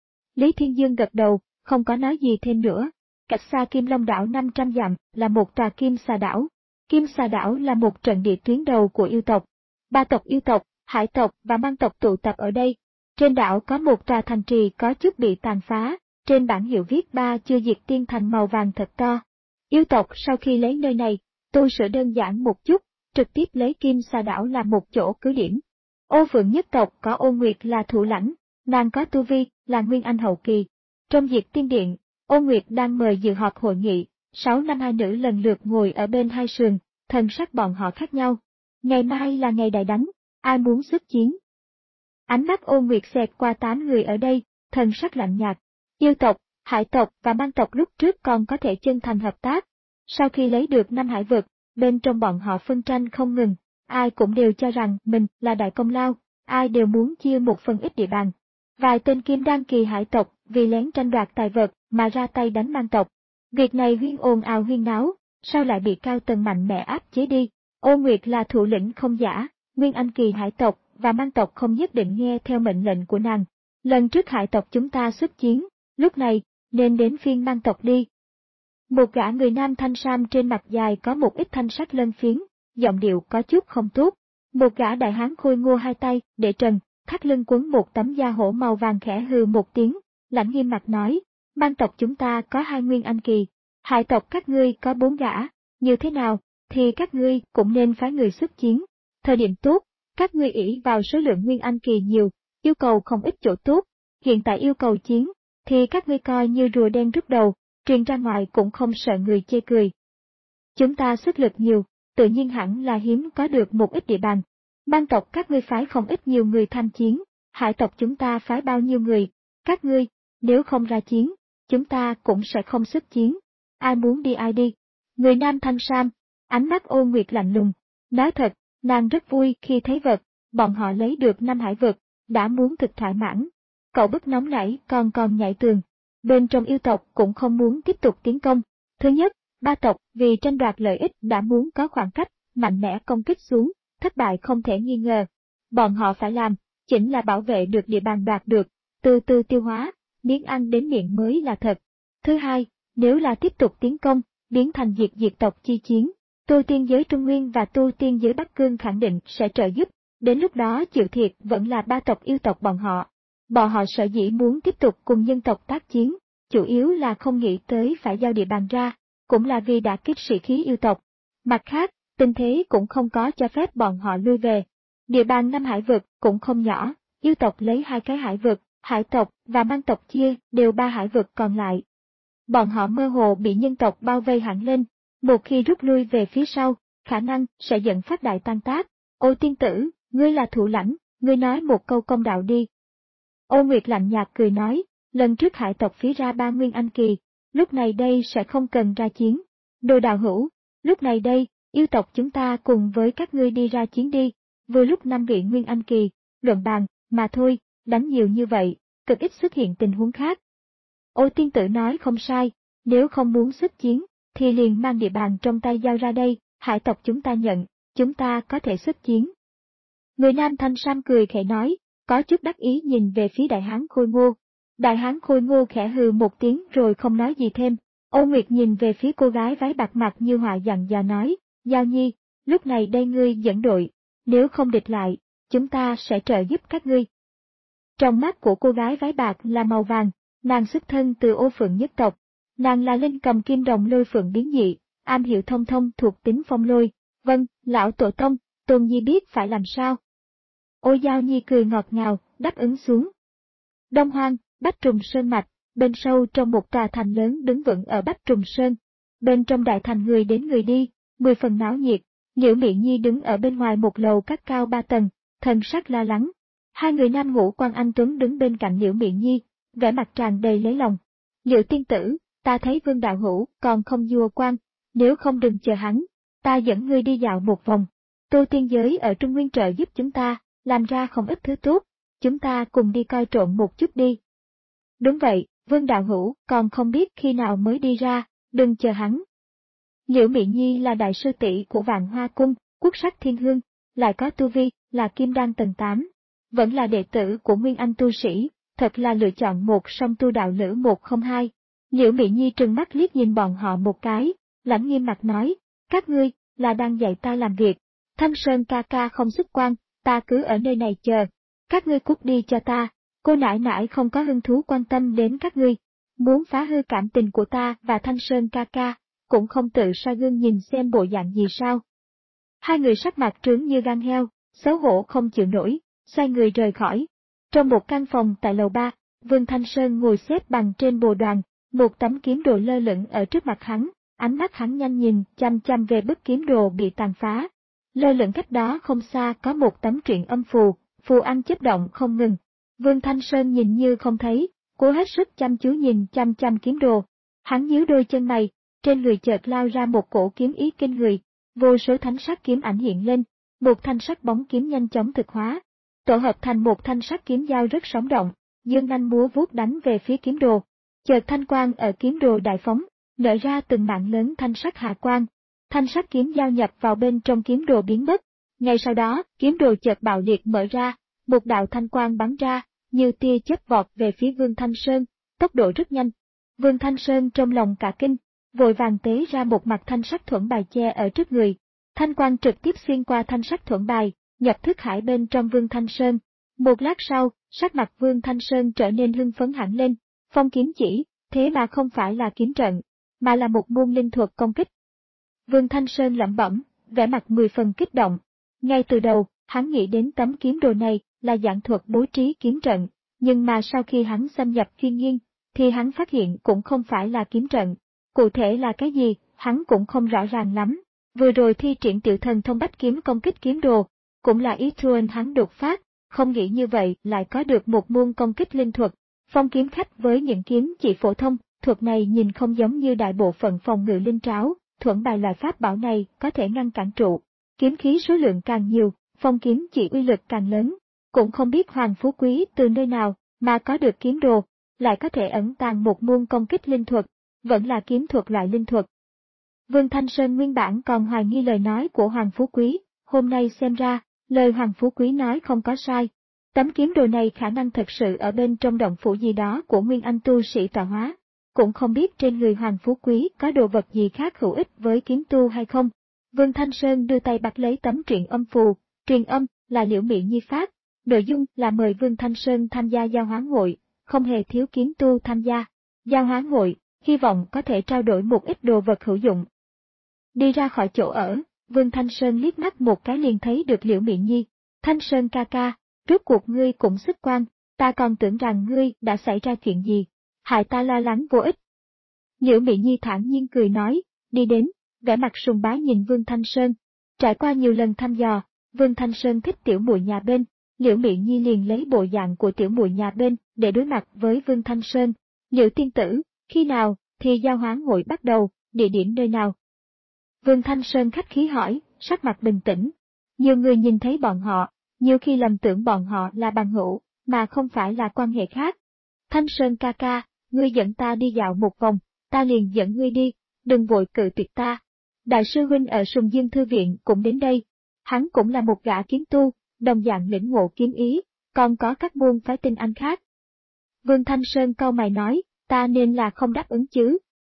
Lý Thiên Dương gật đầu, không có nói gì thêm nữa. Cách xa Kim Long đảo năm trăm dặm là một tòa Kim Xà đảo. Kim Xà đảo là một trận địa tuyến đầu của yêu tộc. Ba tộc yêu tộc, hải tộc và mang tộc tụ tập ở đây. Trên đảo có một tòa thành trì có chút bị tàn phá, trên bảng hiệu viết ba chưa diệt tiên thành màu vàng thật to. Yêu tộc sau khi lấy nơi này, tu sửa đơn giản một chút, trực tiếp lấy Kim Xà đảo làm một chỗ cứ điểm. Ô Phượng nhất tộc có Ô Nguyệt là thủ lãnh, nàng có tu vi là nguyên anh hậu kỳ. Trong Diệt Tiên Điện, Ô Nguyệt đang mời dự họp hội nghị, sáu nam hai nữ lần lượt ngồi ở bên hai sườn, thần sắc bọn họ khác nhau. Ngày mai là ngày đại đánh, ai muốn xuất chiến? Ánh mắt Ô Nguyệt xẹt qua tám người ở đây, thần sắc lạnh nhạt. Yêu tộc, hải tộc và mang tộc lúc trước còn có thể chân thành hợp tác. Sau khi lấy được năm hải vực, bên trong bọn họ phân tranh không ngừng, ai cũng đều cho rằng mình là đại công lao, ai đều muốn chia một phần ít địa bàn. Vài tên kim đan kỳ hải tộc vì lén tranh đoạt tài vật mà ra tay đánh mang tộc. Việc này huyên ồn ào huyên náo, sao lại bị cao tầng mạnh mẽ áp chế đi? Ô Nguyệt là thủ lĩnh không giả, nguyên anh kỳ hải tộc và mang tộc không nhất định nghe theo mệnh lệnh của nàng. Lần trước hải tộc chúng ta xuất chiến, lúc này, nên đến phiên mang tộc đi. Một gã người nam thanh sam trên mặt dài có một ít thanh sắc lân phiến, giọng điệu có chút không tốt. Một gã đại hán khôi ngô hai tay, để trần, thắt lưng quấn một tấm da hổ màu vàng khẽ hừ một tiếng, lãnh nghiêm mặt nói, mang tộc chúng ta có hai nguyên anh kỳ, hải tộc các ngươi có bốn gã, như thế nào, thì các ngươi cũng nên phái người xuất chiến. Thời điểm tốt, các ngươi ỷ vào số lượng nguyên anh kỳ nhiều, yêu cầu không ít chỗ tốt, hiện tại yêu cầu chiến, thì các ngươi coi như rùa đen rút đầu, truyền ra ngoài cũng không sợ người chê cười. Chúng ta sức lực nhiều, tự nhiên hẳn là hiếm có được một ít địa bàn. Mang tộc các ngươi phái không ít nhiều người tham chiến, hải tộc chúng ta phái bao nhiêu người, các ngươi, nếu không ra chiến, chúng ta cũng sẽ không xuất chiến. Ai muốn đi ai đi. Người nam thanh sam, ánh mắt Ô Nguyệt lạnh lùng. Nói thật, nàng rất vui khi thấy vật, bọn họ lấy được năm hải vực, đã muốn thực thỏa mãn. Cậu bức nóng nảy còn còn nhảy tường. Bên trong yêu tộc cũng không muốn tiếp tục tiến công. Thứ nhất, ba tộc vì tranh đoạt lợi ích đã muốn có khoảng cách, mạnh mẽ công kích xuống, thất bại không thể nghi ngờ. Bọn họ phải làm, chính là bảo vệ được địa bàn đoạt được, từ từ tiêu hóa, miếng ăn đến miệng mới là thật. Thứ hai, nếu là tiếp tục tiến công, biến thành diệt diệt tộc chi chiến, tu tiên giới Trung Nguyên và tu tiên giới Bắc Cương khẳng định sẽ trợ giúp, đến lúc đó chịu thiệt vẫn là ba tộc yêu tộc bọn họ. Bọn họ sở dĩ muốn tiếp tục cùng nhân tộc tác chiến, chủ yếu là không nghĩ tới phải giao địa bàn ra, cũng là vì đã kích sĩ khí yêu tộc. Mặt khác, tình thế cũng không có cho phép bọn họ lui về. Địa bàn năm hải vực cũng không nhỏ, yêu tộc lấy hai cái hải vực, hải tộc và mang tộc chia đều ba hải vực còn lại. Bọn họ mơ hồ bị nhân tộc bao vây hẳn lên, một khi rút lui về phía sau, khả năng sẽ dẫn phát đại tan tác. Ô tiên tử, ngươi là thủ lãnh, ngươi nói một câu công đạo đi. Ô Nguyệt lạnh nhạt cười nói, lần trước hải tộc phí ra ba nguyên anh kỳ, lúc này đây sẽ không cần ra chiến. Đồ đạo hữu, lúc này đây, yêu tộc chúng ta cùng với các ngươi đi ra chiến đi, vừa lúc năm vị nguyên anh kỳ, luận bàn, mà thôi, đánh nhiều như vậy, cực ít xuất hiện tình huống khác. Ô tiên tử nói không sai, nếu không muốn xuất chiến, thì liền mang địa bàn trong tay giao ra đây, hải tộc chúng ta nhận, chúng ta có thể xuất chiến. Người nam thanh sam cười khẽ nói, có chút đắc ý nhìn về phía đại hán Khôi Ngô. Đại hán Khôi Ngô khẽ hừ một tiếng rồi không nói gì thêm. Ô Nguyệt nhìn về phía cô gái váy bạc mặt như họa dặn dò nói, Giao Nhi, lúc này đây ngươi dẫn đội, nếu không địch lại, chúng ta sẽ trợ giúp các ngươi. Trong mắt của cô gái váy bạc là màu vàng, nàng xuất thân từ Ô Phượng nhất tộc, nàng là linh cầm kim đồng lôi phượng biến dị, am hiểu thông thông thuộc tính phong lôi. Vâng, lão tổ tông, Tôn Nhi biết phải làm sao. Ô Giao Nhi cười ngọt ngào, đáp ứng xuống. Đông Hoang, Bách Trùng Sơn mạch, bên sâu trong một tòa thành lớn đứng vững ở Bách Trùng Sơn. Bên trong đại thành người đến người đi, mười phần náo nhiệt. Liễu Mị Nhi đứng ở bên ngoài một lầu các cao ba tầng, thần sắc lo lắng. Hai người nam ngũ quan anh tuấn đứng bên cạnh Liễu Mị Nhi, vẻ mặt tràn đầy lấy lòng. Liễu tiên tử, ta thấy Vương đạo hữu còn không vua quan, nếu không đừng chờ hắn, ta dẫn ngươi đi dạo một vòng. Tu tiên giới ở Trung Nguyên trợ giúp chúng ta, làm ra không ít thứ tốt, chúng ta cùng đi coi trộn một chút đi. Đúng vậy, Vương đạo hữu còn không biết khi nào mới đi ra, đừng chờ hắn. Liễu Mị Nhi là đại sư tỷ của Vạn Hoa Cung, quốc sắc thiên hương, lại có tu vi, là kim đan tầng tám, vẫn là đệ tử của Nguyên Anh tu sĩ, thật là lựa chọn một song tu đạo lữ một không hai. Liễu Mị Nhi trừng mắt liếc nhìn bọn họ một cái, lãnh nghiêm mặt nói, các ngươi, là đang dạy ta làm việc, Thanh Sơn ca ca không xuất quan, ta cứ ở nơi này chờ, các ngươi cút đi cho ta, cô nãi nãi không có hứng thú quan tâm đến các ngươi, muốn phá hư cảm tình của ta và Thanh Sơn ca ca, cũng không tự soi gương nhìn xem bộ dạng gì sao. Hai người sắc mặt trướng như gan heo, xấu hổ không chịu nổi, xoay người rời khỏi. Trong một căn phòng tại lầu ba, Vương Thanh Sơn ngồi xếp bằng trên bồ đoàn, một tấm kiếm đồ lơ lửng ở trước mặt hắn, ánh mắt hắn nhanh nhìn chăm chăm về bức kiếm đồ bị tàn phá. Lơ lửng cách đó không xa có một tấm truyện âm phù, phù ăn chớp động không ngừng. Vương Thanh Sơn nhìn như không thấy, cố hết sức chăm chú nhìn chăm chăm kiếm đồ. Hắn nhíu đôi chân mày, trên người chợt lao ra một cổ kiếm ý kinh người, vô số thánh sắc kiếm ảnh hiện lên, một thanh sắc bóng kiếm nhanh chóng thực hóa, tổ hợp thành một thanh sắc kiếm dao rất sống động, dương nhanh múa vuốt đánh về phía kiếm đồ. Chợt thanh quang ở kiếm đồ đại phóng, nở ra từng mạng lớn thanh sắc hạ quang. Thanh sắc kiếm giao nhập vào bên trong kiếm đồ biến mất. Ngay sau đó, kiếm đồ chợt bạo liệt mở ra, một đạo thanh quang bắn ra, như tia chớp vọt về phía Vương Thanh Sơn, tốc độ rất nhanh. Vương Thanh Sơn trong lòng cả kinh, vội vàng tế ra một mặt thanh sắc thuẫn bài che ở trước người. Thanh quang trực tiếp xuyên qua thanh sắc thuẫn bài, nhập thức hải bên trong Vương Thanh Sơn. Một lát sau, sắc mặt Vương Thanh Sơn trở nên hưng phấn hẳn lên, phong kiếm chỉ, thế mà không phải là kiếm trận, mà là một môn linh thuật công kích. Vương Thanh Sơn lẩm bẩm, vẻ mặt mười phần kích động. Ngay từ đầu, hắn nghĩ đến tấm kiếm đồ này là dạng thuật bố trí kiếm trận, nhưng mà sau khi hắn xâm nhập thiên nhiên, thì hắn phát hiện cũng không phải là kiếm trận. Cụ thể là cái gì, hắn cũng không rõ ràng lắm. Vừa rồi thi triển tiểu thần thông bách kiếm công kích kiếm đồ, cũng là ý truân hắn đột phát, không nghĩ như vậy lại có được một môn công kích linh thuật. Phong kiếm khách với những kiếm chỉ phổ thông, thuật này nhìn không giống như đại bộ phận phòng ngự linh tráo, thuẫn bài loại pháp bảo này có thể ngăn cản trụ. Kiếm khí số lượng càng nhiều, phong kiếm chỉ uy lực càng lớn. Cũng không biết Hoàng Phú Quý từ nơi nào mà có được kiếm đồ, lại có thể ẩn tàng một môn công kích linh thuật, vẫn là kiếm thuật loại linh thuật. Vương Thanh Sơn nguyên bản còn hoài nghi lời nói của Hoàng Phú Quý, hôm nay xem ra, lời Hoàng Phú Quý nói không có sai. Tấm kiếm đồ này khả năng thật sự ở bên trong động phủ gì đó của Nguyên Anh tu sĩ tọa hóa. Cũng không biết trên người Hoàng Phú Quý có đồ vật gì khác hữu ích với kiếm tu hay không. Vương Thanh Sơn đưa tay bắt lấy tấm truyền âm phù, truyền âm là Liễu Mị Nhi phát, nội dung là mời Vương Thanh Sơn tham gia giao hoán hội, không hề thiếu kiếm tu tham gia. Giao hoán hội, hy vọng có thể trao đổi một ít đồ vật hữu dụng. Đi ra khỏi chỗ ở, Vương Thanh Sơn liếc mắt một cái liền thấy được Liễu Mị Nhi. Thanh Sơn ca ca, rốt cuộc ngươi cũng xuất quan, ta còn tưởng rằng ngươi đã xảy ra chuyện gì, hại ta lo lắng vô ích. Liễu Mị Nhi thản nhiên cười nói, đi đến, vẻ mặt sùng bá nhìn Vương Thanh Sơn. Trải qua nhiều lần thăm dò, Vương Thanh Sơn thích tiểu muội nhà bên, Liễu Mị Nhi liền lấy bộ dạng của tiểu muội nhà bên để đối mặt với Vương Thanh Sơn. Liễu tiên tử, khi nào thì giao hoán hội bắt đầu, địa điểm nơi nào? Vương Thanh Sơn khách khí hỏi, sắc mặt bình tĩnh. Nhiều người nhìn thấy bọn họ, nhiều khi lầm tưởng bọn họ là bằng hữu, mà không phải là quan hệ khác. Thanh Sơn ca ca, ngươi dẫn ta đi dạo một vòng, ta liền dẫn ngươi đi, đừng vội cự tuyệt ta. Đại sư huynh ở Sùng Dương Thư Viện cũng đến đây, hắn cũng là một gã kiếm tu, đồng dạng lĩnh ngộ kiếm ý, còn có các môn phái tinh anh khác. Vương Thanh Sơn cau mày nói, ta nên là không đáp ứng chứ.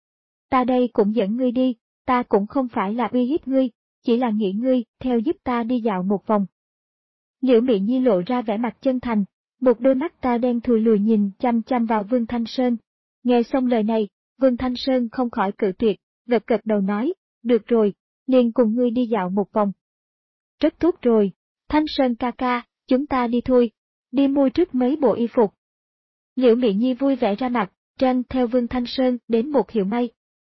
Ta đây cũng dẫn ngươi đi, ta cũng không phải là uy hiếp ngươi, chỉ là nghĩ ngươi theo giúp ta đi dạo một vòng. Liễu Mị Nhi lộ ra vẻ mặt chân thành, một đôi mắt ta đen thùi lùi nhìn chăm chăm vào Vương Thanh Sơn. Nghe xong lời này, Vương Thanh Sơn không khỏi cự tuyệt, gật gật đầu nói, được rồi, liền cùng ngươi đi dạo một vòng. Rất tốt rồi, Thanh Sơn ca ca, chúng ta đi thôi, đi mua trước mấy bộ y phục. Liễu Mị Nhi vui vẻ ra mặt, tranh theo Vương Thanh Sơn đến một hiệu may.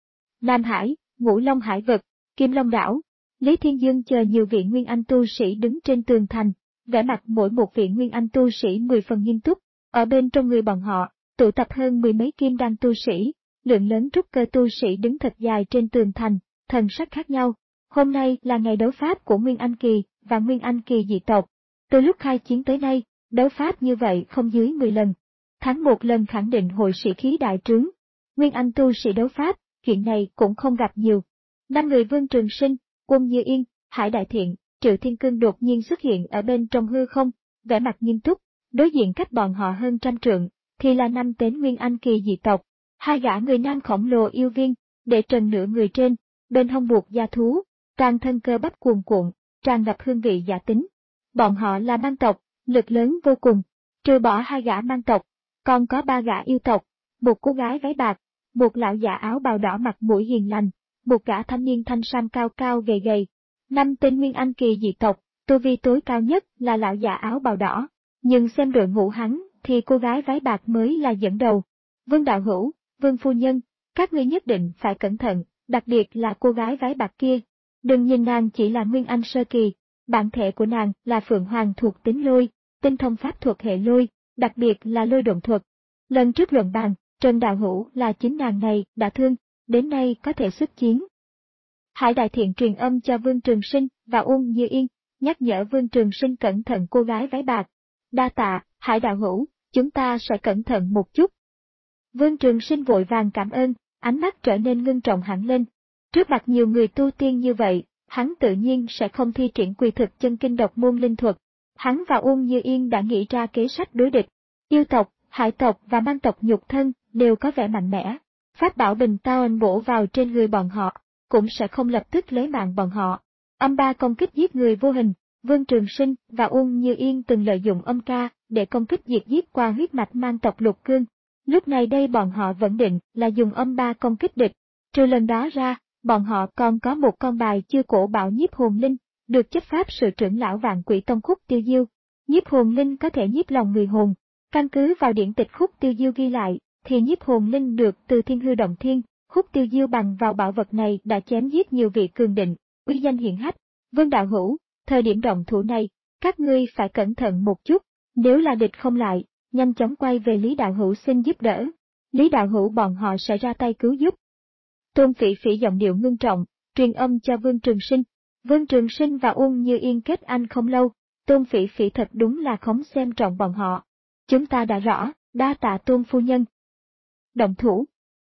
Nam Hải, Ngũ Long Hải Vực, Kim Long Đảo, Lý Thiên Dương chờ nhiều vị Nguyên Anh tu sĩ đứng trên tường thành, vẻ mặt mỗi một vị Nguyên Anh tu sĩ mười phần nghiêm túc, ở bên trong người bọn họ, tụ tập hơn mười mấy kim đan tu sĩ, lượng lớn trúc cơ tu sĩ đứng thật dài trên tường thành, thần sắc khác nhau. Hôm nay là ngày đấu pháp của Nguyên Anh Kỳ và Nguyên Anh Kỳ dị tộc. Từ lúc khai chiến tới nay, đấu pháp như vậy không dưới mười lần. Tháng một lần khẳng định hội sĩ khí đại trướng. Nguyên Anh tu sĩ đấu pháp, chuyện này cũng không gặp nhiều. Năm người Vương Trường Sinh, Quân Như Yên, Hải Đại Thiện, Triệu Thiên Cương đột nhiên xuất hiện ở bên trong hư không, vẻ mặt nghiêm túc, đối diện cách bọn họ hơn trăm trượng, thì là năm tên Nguyên Anh Kỳ dị tộc. Hai gã người nam khổng lồ yêu viên, để trần nửa người trên, bên hông buộc da thú, toàn thân cơ bắp cuồn cuộn, tràn ngập hương vị giả tính. Bọn họ là mang tộc, lực lớn vô cùng, trừ bỏ hai gã mang tộc, còn có ba gã yêu tộc, một cô gái váy bạc, một lão già áo bào đỏ mặt mũi hiền lành, một gã thanh niên thanh sam cao cao gầy gầy. Năm tên Nguyên Anh Kỳ dị tộc, tu vi tối cao nhất là lão già áo bào đỏ, nhưng xem đội ngũ hắn thì cô gái váy bạc mới là dẫn đầu. Vương đạo hữu, Vương phu nhân, các ngươi nhất định phải cẩn thận, đặc biệt là cô gái váy bạc kia. Đừng nhìn nàng chỉ là Nguyên Anh sơ kỳ, bản thể của nàng là Phượng Hoàng thuộc tính lôi, tinh thông pháp thuật hệ lôi, đặc biệt là lôi động thuật. Lần trước luận bàn, Trần đạo hữu là chính nàng này đã thương, đến nay có thể xuất chiến. Hải Đại Thiện truyền âm cho Vương Trường Sinh và Uông Như Yên, nhắc nhở Vương Trường Sinh cẩn thận cô gái váy bạc. Đa tạ, Hải đạo hữu, chúng ta sẽ cẩn thận một chút. Vương Trường Sinh vội vàng cảm ơn, ánh mắt trở nên ngưng trọng hẳn lên. Trước mặt nhiều người tu tiên như vậy, hắn tự nhiên sẽ không thi triển quy thực chân kinh độc môn linh thuật. Hắn và Uông Như Yên đã nghĩ ra kế sách đối địch. Yêu tộc, hải tộc và mang tộc nhục thân đều có vẻ mạnh mẽ. Pháp bảo bình tao anh bổ vào trên người bọn họ, cũng sẽ không lập tức lấy mạng bọn họ. Âm ba công kích giết người vô hình, Vương Trường Sinh và Uông Như Yên từng lợi dụng âm ca để công kích diệt giết qua huyết mạch mang tộc Lục Cương. Lúc này đây bọn họ vẫn định là dùng âm ba công kích địch. Trừ lần đó ra, bọn họ còn có một con bài chưa cổ bảo nhiếp hồn linh, được chấp pháp sự trưởng lão Vạn Quỷ Tông Khúc Tiêu Diêu. Nhiếp hồn linh có thể nhiếp lòng người hồn. Căn cứ vào điển tịch Khúc Tiêu Diêu ghi lại, thì nhiếp hồn linh được từ Thiên Hư Động Thiên, Húc Tiêu Diêu bằng vào bảo vật này đã chém giết nhiều vị cường định, uy danh hiển hách. Vương đạo hữu, thời điểm động thủ này, các ngươi phải cẩn thận một chút, nếu là địch không lại, nhanh chóng quay về Lý đạo hữu xin giúp đỡ. Lý đạo hữu bọn họ sẽ ra tay cứu giúp. Tôn Phỉ Phỉ giọng điệu ngưng trọng, truyền âm cho Vương Trường Sinh. Vương Trường Sinh và Uông Như Yên kết anh không lâu, Tôn Phỉ Phỉ thật đúng là không xem trọng bọn họ. Chúng ta đã rõ, đa tạ Tôn phu nhân. Động thủ.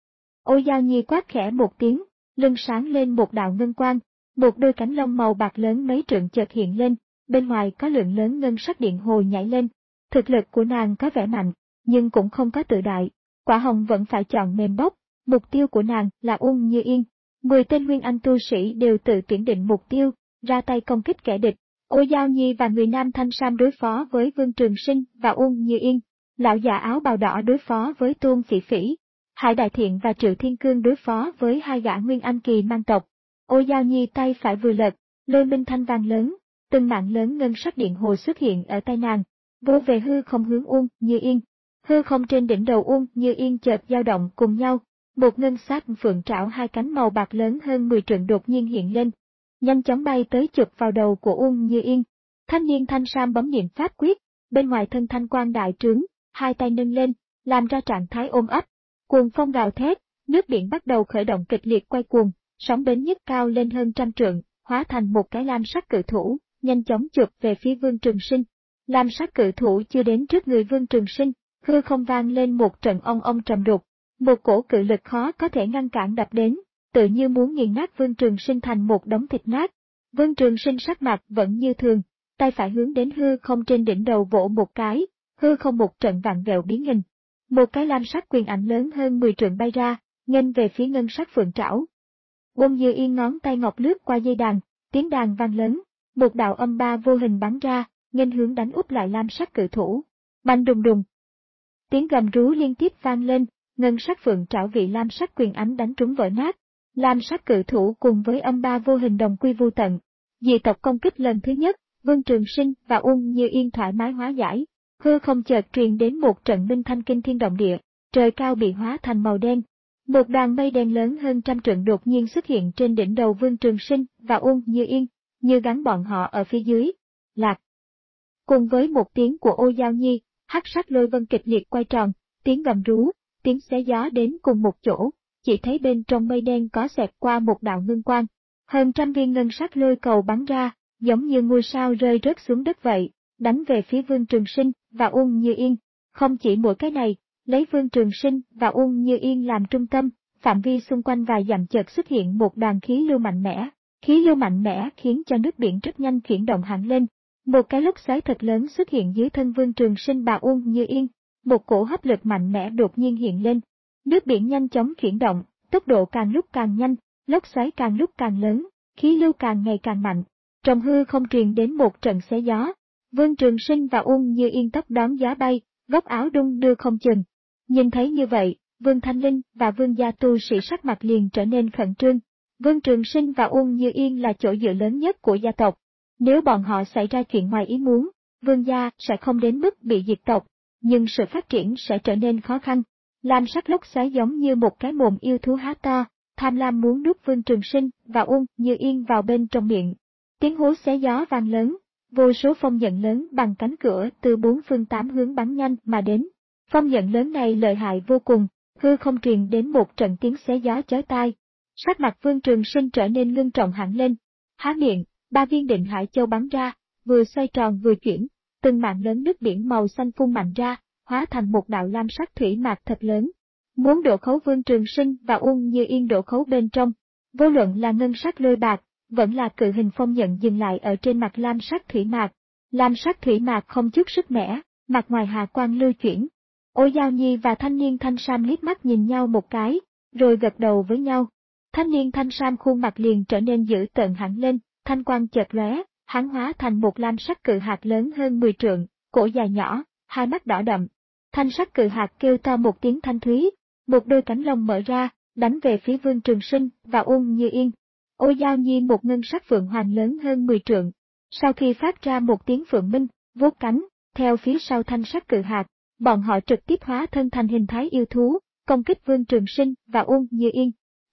Ô Giao Nhi quát khẽ một tiếng, lưng sáng lên một đạo ngân quang, một đôi cánh lông màu bạc lớn mấy trượng chợt hiện lên, bên ngoài có lượng lớn ngân sắc điện hồ nhảy lên. Thực lực của nàng có vẻ mạnh, nhưng cũng không có tự đại. Quả hồng vẫn phải chọn mềm bóc, mục tiêu của nàng là Uông Như Yên. Mười tên nguyên anh tu sĩ đều tự tuyển định mục tiêu, ra tay công kích kẻ địch. Ô Giao Nhi và người nam thanh sam đối phó với Vương Trường Sinh và Uông Như Yên. Lão già áo bào đỏ đối phó với Tôn Phỉ Phỉ. Hải Đại Thiện và Triệu Thiên Cương đối phó với hai gã nguyên anh kỳ mang tộc. Ô Giao Nhi tay phải vừa lật, lôi minh thanh vang lớn, từng mạng lớn ngân sắc điện hồ xuất hiện ở tay nàng, vô về hư không hướng Uông Như Yên. Hư không trên đỉnh đầu Uông Như Yên chợt dao động cùng nhau, một ngân sắc phượng trảo hai cánh màu bạc lớn hơn mười trượng đột nhiên hiện lên, nhanh chóng bay tới chụp vào đầu của Uông Như Yên. Thanh niên thanh sam bấm niệm pháp quyết, bên ngoài thân thanh quang đại trướng, hai tay nâng lên, làm ra trạng thái ôm ấp. Cuồng phong gào thét, nước biển bắt đầu khởi động kịch liệt quay cuồng, sóng bến nhấc cao lên hơn trăm trượng, hóa thành một cái lam sắc cự thủ, nhanh chóng chụp về phía Vương Trường Sinh. Lam sắc cự thủ chưa đến trước người Vương Trường Sinh, hư không vang lên một trận ong ong trầm đục, một cổ cự lực khó có thể ngăn cản đập đến, tự như muốn nghiền nát Vương Trường Sinh thành một đống thịt nát. Vương Trường Sinh sắc mặt vẫn như thường, tay phải hướng đến hư không trên đỉnh đầu vỗ một cái, hư không một trận vạn vẹo biến hình. Một cái lam sắc quyền ảnh lớn hơn mười trượng bay ra, nghênh về phía ngân sắc phượng trảo. Uông Như Yên ngón tay ngọc lướt qua dây đàn, tiếng đàn vang lớn, một đạo âm ba vô hình bắn ra, nghênh hướng đánh úp lại lam sắc cự thủ. Bành đùng đùng. Tiếng gầm rú liên tiếp vang lên, ngân sắc phượng trảo vị lam sắc quyền ảnh đánh trúng vỡ nát. Lam sắc cự thủ cùng với âm ba vô hình đồng quy vu tận. Dị tộc công kích lần thứ nhất, Vương Trường Sinh và Uông Như Yên thoải mái hóa giải. Hư không chợt truyền đến một trận minh thanh kinh thiên động địa, trời cao bị hóa thành màu đen. Một đoàn mây đen lớn hơn trăm trượng đột nhiên xuất hiện trên đỉnh đầu Vương Trường Sinh và Uông Như Yên, như gắn bọn họ ở phía dưới. Lạc. Cùng với một tiếng của Ô Giao Nhi, hắc sắc lôi vân kịch liệt quay tròn, tiếng gầm rú, tiếng xé gió đến cùng một chỗ, chỉ thấy bên trong mây đen có xẹt qua một đạo ngân quang. Hơn trăm viên ngân sắc lôi cầu bắn ra, giống như ngôi sao rơi rớt xuống đất vậy, đánh về phía Vương Trường Sinh và Uông Như Yên. Không chỉ mỗi cái này, lấy Vương Trường Sinh và Uông Như Yên làm trung tâm, phạm vi xung quanh vài dặm chợt xuất hiện một đoàn khí lưu mạnh mẽ. Khí lưu mạnh mẽ khiến cho nước biển rất nhanh chuyển động hẳn lên. Một cái lốc xoáy thật lớn xuất hiện dưới thân Vương Trường Sinh và Uông Như Yên. Một cổ hấp lực mạnh mẽ đột nhiên hiện lên. Nước biển nhanh chóng chuyển động, tốc độ càng lúc càng nhanh, lốc xoáy càng lúc càng lớn, khí lưu càng ngày càng mạnh. Trong hư không truyền đến một trận xé gió. Vương Trường Sinh và Uông Như Yên tóc đón gió bay, góc áo đung đưa không chừng. Nhìn thấy như vậy, Vương Thanh Linh và Vương gia tu sĩ sắc mặt liền trở nên khẩn trương. Vương Trường Sinh và Uông Như Yên là chỗ dựa lớn nhất của gia tộc. Nếu bọn họ xảy ra chuyện ngoài ý muốn, Vương gia sẽ không đến mức bị diệt tộc, nhưng sự phát triển sẽ trở nên khó khăn. Lam sắc lốc xoáy giống như một cái mồm yêu thú há to, tham lam muốn nuốt Vương Trường Sinh và Uông Như Yên vào bên trong miệng. Tiếng hú xé gió vang lớn, vô số phong nhận lớn bằng cánh cửa từ bốn phương tám hướng bắn nhanh mà đến. Phong nhận lớn này lợi hại vô cùng, hư không truyền đến một trận tiếng xé gió chói tai. Sắc mặt Vương Trường Sinh trở nên ngưng trọng hẳn lên. Há miệng, ba viên định hải châu bắn ra, vừa xoay tròn vừa chuyển, từng mạng lớn nước biển màu xanh phun mạnh ra, hóa thành một đạo lam sắc thủy mạc thật lớn. Muốn đổ khấu Vương Trường Sinh và Uông Như Yên đổ khấu bên trong, vô luận là ngân sắc lôi bạc, vẫn là cự hình phong nhận dừng lại ở trên mặt lam sắc thủy mạc. Lam sắc thủy mạc không chút sức mẻ, mặt ngoài hà quang lưu chuyển. Ô Giao Nhi và thanh niên thanh sam liếc mắt nhìn nhau một cái, rồi gật đầu với nhau. Thanh niên thanh sam khuôn mặt liền trở nên dữ tợn hẳn lên, thanh quang chợt lóe, hắn hóa thành một lam sắc cự hạt lớn hơn mười trượng, cổ dài nhỏ, hai mắt đỏ đậm. Thanh sắc cự hạt kêu to một tiếng thanh thúy, một đôi cánh lông mở ra, đánh về phía Vương Trường Sinh và Uông Như Yên. Ô Giao Nhi một ngân sắc phượng hoàng lớn hơn mười trượng. Sau khi phát ra một tiếng phượng minh, vuốt cánh, theo phía sau thanh sắc cự hạt, bọn họ trực tiếp hóa thân thành hình thái yêu thú, công kích Vương Trường Sinh và Uông Như Yên.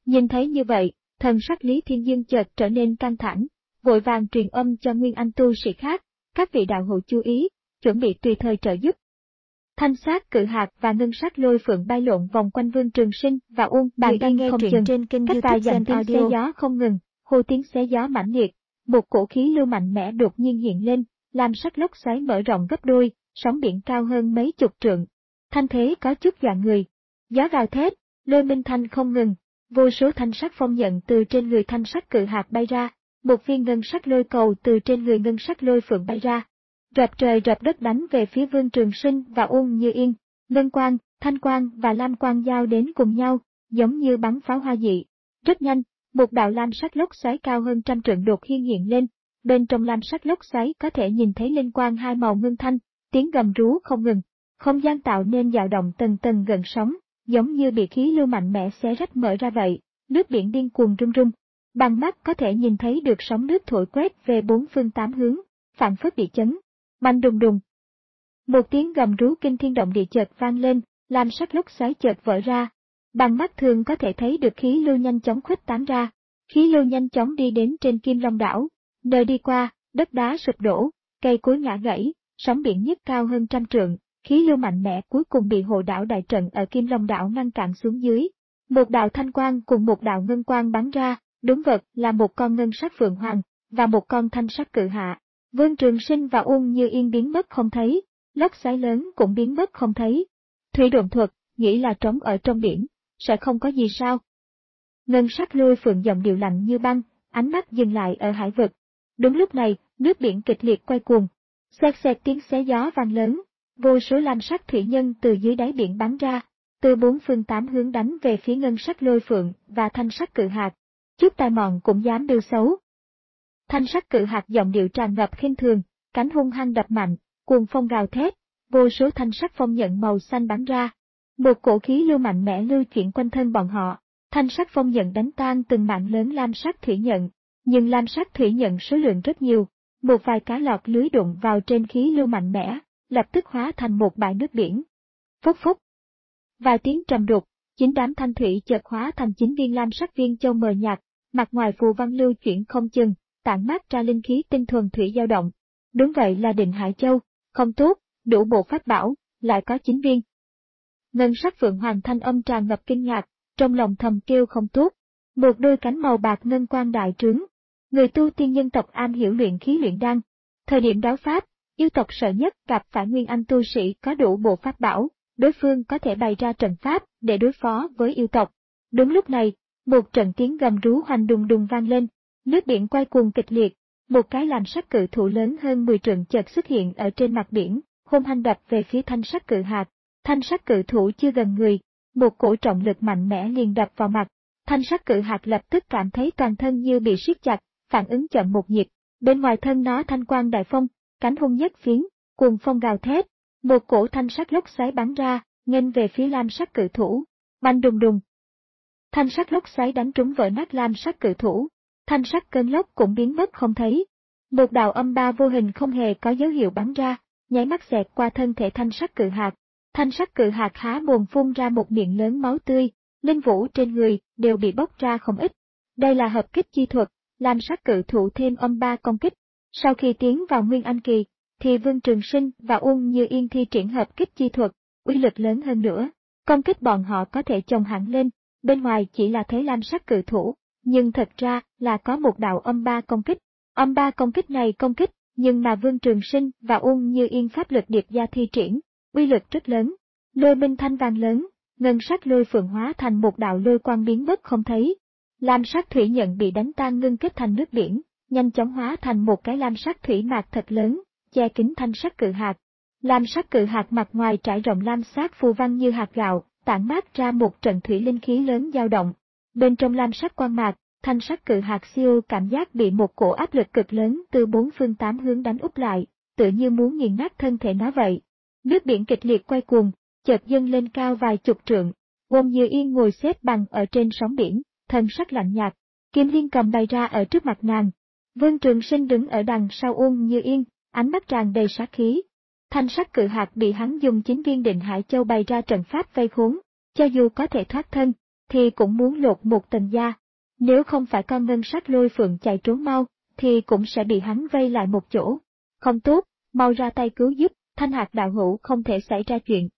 Nhìn thấy như vậy, thần sắc Lý Thiên Dương chợt trở nên căng thẳng, vội vàng truyền âm cho Nguyên Anh tu sĩ khác, các vị đạo hữu chú ý, chuẩn bị tùy thời trợ giúp. Thanh sát cự hạt và ngân sắc lôi phượng bay lộn vòng quanh Vương Trường Sinh và Uông Bạn đang nghe truyện trên kênh YouTube Gen Audio. Tiếng xé gió không ngừng, hô tiếng xé gió mãnh liệt, một cổ khí lưu mạnh mẽ đột nhiên hiện lên, làm sắc lốc xoáy mở rộng gấp đôi, sóng biển cao hơn mấy chục trượng. Thanh thế có chút dọa người. Gió gào thét, lôi minh thanh không ngừng, vô số thanh sắc phong nhận từ trên người thanh sắc cự hạt bay ra, một viên ngân sắc lôi cầu từ trên người ngân sắc lôi phượng bay ra. Rập trời rập đất đánh về phía Vương Trường Sinh và Uông Như Yên, ngân quang, thanh quang và lam quang giao đến cùng nhau, giống như bắn pháo hoa dị. Rất nhanh, một đạo lam sắc lốc xoáy cao hơn trăm trượng đột nhiên hiện lên, bên trong lam sắc lốc xoáy có thể nhìn thấy linh quang hai màu ngân thanh, tiếng gầm rú không ngừng, không gian tạo nên dao động tầng tầng gần sóng, giống như bị khí lưu mạnh mẽ xé rách mở ra vậy, nước biển điên cuồng rung rung. Bằng mắt có thể nhìn thấy được sóng nước thổi quét về bốn phương tám hướng, phảng phất bị chấn. Mạnh đùng đùng. Một tiếng gầm rú kinh thiên động địa chợt vang lên, lam sắc lốc xoáy chợt vỡ ra. Bằng mắt thường có thể thấy được khí lưu nhanh chóng khuếch tán ra. Khí lưu nhanh chóng đi đến trên Kim Long đảo. Nơi đi qua, đất đá sụp đổ, cây cối ngã gãy, sóng biển nhấc cao hơn trăm trượng. Khí lưu mạnh mẽ cuối cùng bị hộ đảo đại trận ở Kim Long đảo ngăn cản xuống dưới. Một đạo thanh quang cùng một đạo ngân quang bắn ra, đúng vật là một con ngân sắc phượng hoàng và một con thanh sắc cự hạ. Vương Trường Sinh và Uông Như Yên biến mất không thấy, lốc xoáy lớn cũng biến mất không thấy. Thủy độn thuật, nghĩ là trống ở trong biển, sẽ không có gì sao? Ngân sắc lôi phượng giọng điệu lạnh như băng, ánh mắt dừng lại ở hải vực. Đúng lúc này, nước biển kịch liệt quay cuồng, xẹt xẹt tiếng xé gió vang lớn, vô số lam sắc thủy nhân từ dưới đáy biển bắn ra, từ bốn phương tám hướng đánh về phía ngân sắc lôi phượng và thanh sắc cự hạt. Chút tai mọn cũng dám bêu xấu. Thanh sắc cự hạt giọng điệu tràn ngập khinh thường, cánh hung hăng đập mạnh, cuồng phong gào thét, vô số thanh sắc phong nhận màu xanh bắn ra. Một cổ khí lưu mạnh mẽ lưu chuyển quanh thân bọn họ, thanh sắc phong nhận đánh tan từng mạng lớn lam sắc thủy nhận, nhưng lam sắc thủy nhận số lượng rất nhiều, một vài cá lọt lưới đụng vào trên khí lưu mạnh mẽ, lập tức hóa thành một bãi nước biển. Phốc phốc. Vài tiếng trầm đục, chín đám thanh thủy chợt hóa thành chín viên lam sắc viên châu mờ nhạt, mặt ngoài phù văn lưu chuyển không chừng, tản mát ra linh khí tinh thuần thủy dao động. Đúng vậy là Định Hải Châu, không tốt, đủ bộ pháp bảo, lại có chín viên. Ngân sắc phượng hoàng thanh âm tràn ngập kinh ngạc, trong lòng thầm kêu không tốt. Một đôi cánh màu bạc ngân quang đại trướng. Người tu tiên nhân tộc am hiểu luyện khí luyện đan. Thời điểm đấu pháp, yêu tộc sợ nhất gặp phải nguyên anh tu sĩ có đủ bộ pháp bảo, đối phương có thể bày ra trận pháp để đối phó với yêu tộc. Đúng lúc này, một trận tiếng gầm rú hoành đùng đùng vang lên, nước biển quay cuồng kịch liệt, một cái lam sắc cự thụ lớn hơn mười trượng chợt xuất hiện ở trên mặt biển, hung hăng đập về phía thanh sắc cự hạt. Thanh sắc cự thụ chưa gần người, một cổ trọng lực mạnh mẽ liền đập vào mặt. Thanh sắc cự hạt lập tức cảm thấy toàn thân như bị siết chặt, phản ứng chậm một nhịp. Bên ngoài thân nó thanh quang đại phong, cánh hung nhất phiến, cuồng phong gào thét, một cổ thanh sắc lốc xoáy bắn ra, nghênh về phía lam sắc cự thủ. Bành đùng đùng. Thanh sắc lốc xoáy đánh trúng vỡ nát lam sắc cự thủ, thanh sắc cơn lốc cũng biến mất không thấy. Một đạo âm ba vô hình không hề có dấu hiệu bắn ra, nháy mắt xẹt qua thân thể thanh sắc cự hạt. Thanh sắc cự hạt há mồm phun ra một miệng lớn máu tươi, linh vũ trên người đều bị bốc ra không ít. Đây là hợp kích chi thuật, lam sắc cự thụ thêm âm ba công kích. Sau khi tiến vào Nguyên Anh kỳ, thì Vương Trường Sinh và Uông Như Yên thi triển hợp kích chi thuật, uy lực lớn hơn nữa. Công kích bọn họ có thể chồng hẳn lên, bên ngoài chỉ là thấy lam sắc cự thủ, nhưng thật ra là có một đạo âm ba công kích. Âm ba công kích này công kích, nhưng mà Vương Trường Sinh và Uông Như Yên pháp lực điệp gia thi triển, uy lực rất lớn. Lôi minh thanh vang lớn, ngân sắc lôi phượng hóa thành một đạo lôi quang biến mất không thấy. Lam sắc thủy nhận bị đánh tan ngưng kết thành nước biển, nhanh chóng hóa thành một cái lam sắc thủy mạc thật lớn, che kín thanh sắc cự hạt. Lam sắc cự hạt mặt ngoài trải rộng lam sắc phù văn như hạt gạo, tản mát ra một trận thủy linh khí lớn dao động. Bên trong lam sắc quang mạc, thanh sắc cự hạt siêu cảm giác bị một cổ áp lực cực lớn từ bốn phương tám hướng đánh úp lại, tự như muốn nghiền nát thân thể nó vậy. Nước biển kịch liệt quay cuồng, chợt dâng lên cao vài chục trượng. Uông Như Yên ngồi xếp bằng ở trên sóng biển, thân sắc lạnh nhạt, kim liên cầm bày ra ở trước mặt nàng. Vương Trường Sinh đứng ở đằng sau Uông Như Yên, ánh mắt tràn đầy sát khí. Thanh sắc cự hạt bị hắn dùng chín viên Định Hải Châu bày ra trận pháp vây khốn, cho dù có thể thoát thân, thì cũng muốn lột một tầng da. Nếu không phải con ngân sắc lôi phượng chạy trốn mau, thì cũng sẽ bị hắn vây lại một chỗ. Không tốt, mau ra tay cứu giúp, Thanh Hạc đạo hữu không thể xảy ra chuyện.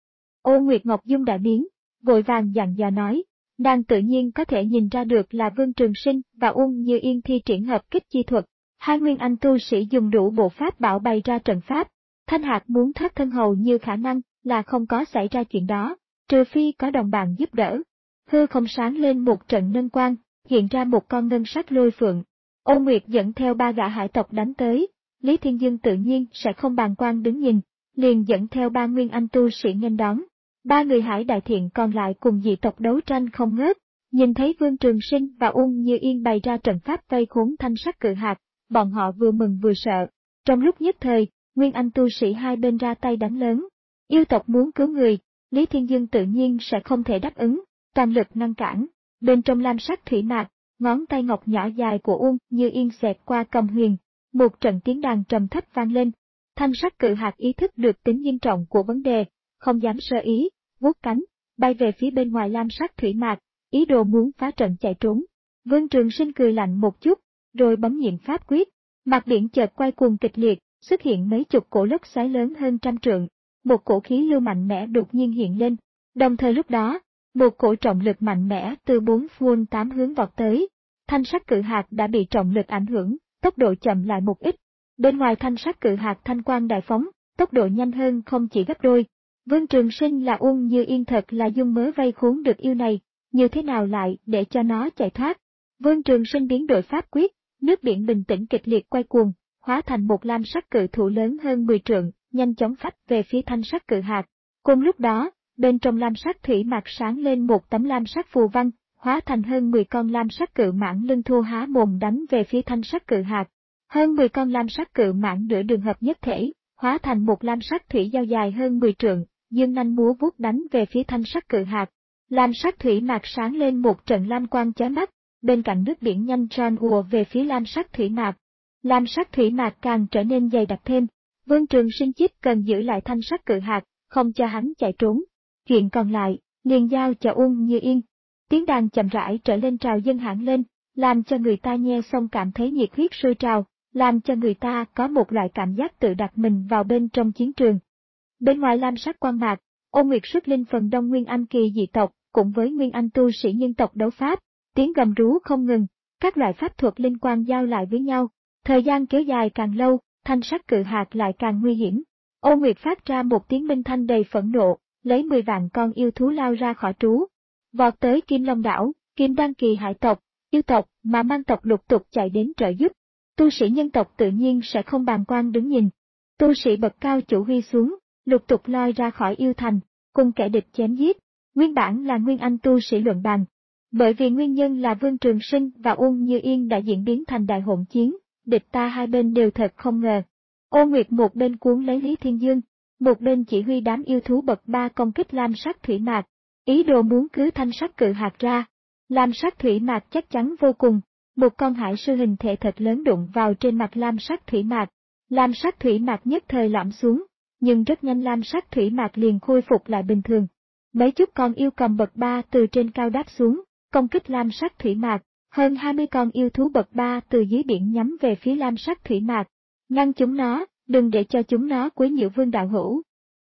Ô Nguyệt Ngọc Dung đại biến, vội vàng dặn dò nói, nàng tự nhiên có thể nhìn ra được là Vương Trường Sinh và Ung Như Yên thi triển hợp kích chi thuật. Hai nguyên anh tu sĩ dùng đủ bộ pháp bảo bày ra trận pháp. Thanh Hạc muốn thoát thân hầu như khả năng là không có xảy ra chuyện đó, trừ phi có đồng bạn giúp đỡ. Hư không sáng lên một trận ngân quang, hiện ra một con ngân sắc lôi phượng. Ô Nguyệt dẫn theo ba gã hải tộc đánh tới, Lý Thiên Dương tự nhiên sẽ không bàng quan đứng nhìn, liền dẫn theo ba nguyên anh tu sĩ nghênh đón. Ba người hải đại thiện còn lại cùng dị tộc đấu tranh không ngớt, nhìn thấy Vương Trường Sinh và Ung Như Yên bày ra trận pháp vây khốn thanh sắc cự hạt, bọn họ vừa mừng vừa sợ. Trong lúc nhất thời, nguyên anh tu sĩ hai bên ra tay đánh lớn. Yêu tộc muốn cứu người, Lý Thiên Dương tự nhiên sẽ không thể đáp ứng, toàn lực ngăn cản. Bên trong lam sắc thủy mạc, ngón tay ngọc nhỏ dài của Ung Như Yên xẹt qua cầm huyền, một trận tiếng đàn trầm thấp vang lên. Thanh sắc cự hạt ý thức được tính nghiêm trọng của vấn đề, không dám sơ ý, vuốt cánh, bay về phía bên ngoài lam sắc thủy mạc, ý đồ muốn phá trận chạy trốn. Vương Trường Sinh cười lạnh một chút, rồi bấm nhiệm pháp quyết, mặt biển chợt quay cuồng kịch liệt, xuất hiện mấy chục cổ lốc xoáy lớn hơn trăm trượng, một cổ khí lưu mạnh mẽ đột nhiên hiện lên. Đồng thời lúc đó, một cổ trọng lực mạnh mẽ từ bốn phương tám hướng vọt tới. Thanh sắc cự hạt đã bị trọng lực ảnh hưởng, tốc độ chậm lại một ít. Bên ngoài thanh sắc cự hạt thanh quang đại phóng, tốc độ nhanh hơn không chỉ gấp đôi. Vương Trường Sinh là Ung Như Yên thật là dung mớ vây khốn được yêu này, như thế nào lại để cho nó chạy thoát. Vương Trường Sinh biến đổi pháp quyết, nước biển bình tĩnh kịch liệt quay cuồng, hóa thành một lam sắc cự thụ lớn hơn mười trượng, nhanh chóng phách về phía thanh sắc cự hạt. Cùng lúc đó, bên trong lam sắc thủy mạc sáng lên một tấm lam sắc phù văn, hóa thành hơn mười con lam sắc cự mãng lưng thô há mồm đánh về phía thanh sắc cự hạt. Hơn mười con lam sắc cự mãng nửa đường hợp nhất thể, hóa thành một lam sắc thủy dao dài hơn mười trượng, dương nanh múa vuốt đánh về phía thanh sắc cự hạt. Lam sắc thủy mạc sáng lên một trận lam quang chói mắt, bên cạnh nước biển nhanh tràn ùa về phía lam sắc thủy mạc. Lam sắc thủy mạc càng trở nên dày đặc thêm. Vương Trường Sinh chip cần giữ lại thanh sắc cự hạt, không cho hắn chạy trốn. Chuyện còn lại, liền giao cho Ung Như Yên. Tiếng đàn chậm rãi trở lên trào dâng hẳn lên, làm cho người ta nghe xong cảm thấy nhiệt huyết sôi trào, làm cho người ta có một loại cảm giác tự đặt mình vào bên trong chiến trường. Bên ngoài lam sắc quang mạc, Ô Nguyệt xuất linh phần đông nguyên anh kỳ dị tộc, cùng với nguyên anh tu sĩ nhân tộc đấu pháp, tiếng gầm rú không ngừng, các loại pháp thuật linh quan giao lại với nhau. Thời gian kéo dài càng lâu, thanh sắc cự hạt lại càng nguy hiểm. Ô Nguyệt phát ra một tiếng minh thanh đầy phẫn nộ, lấy mười vạn con yêu thú lao ra khỏi trú, vọt tới Kim Long đảo, Kim Đan kỳ hải tộc, yêu tộc mà mang tộc lục tục chạy đến trợ giúp. Tu sĩ nhân tộc tự nhiên sẽ không bàng quan đứng nhìn. Tu sĩ bậc cao chủ huy xuống, lục tục lôi ra khỏi yêu thành, cùng kẻ địch chém giết. Nguyên bản là nguyên anh tu sĩ luận bàn. Bởi vì nguyên nhân là Vương Trường Sinh và Ung Như Yên đã diễn biến thành đại hỗn chiến, địch ta hai bên đều thật không ngờ. Ô Nguyệt một bên cuốn lấy Lý Thiên Dương, một bên chỉ huy đám yêu thú bậc ba công kích lam sắc thủy mạc, ý đồ muốn cứu thanh sắc cự hạt ra. Lam sắc thủy mạc chắc chắn vô cùng, một con hải sư hình thể thật lớn đụng vào trên mặt lam sắc thủy mạc. Lam sắc thủy mạc nhất thời lõm xuống, nhưng rất nhanh lam sắc thủy mạc liền khôi phục lại bình thường. Mấy chút con yêu cầm bậc ba từ trên cao đáp xuống, công kích lam sắc thủy mạc, hơn hai mươi con yêu thú bậc ba từ dưới biển nhắm về phía lam sắc thủy mạc. Ngăn chúng nó, đừng để cho chúng nó quấy nhiễu Vương đạo hữu.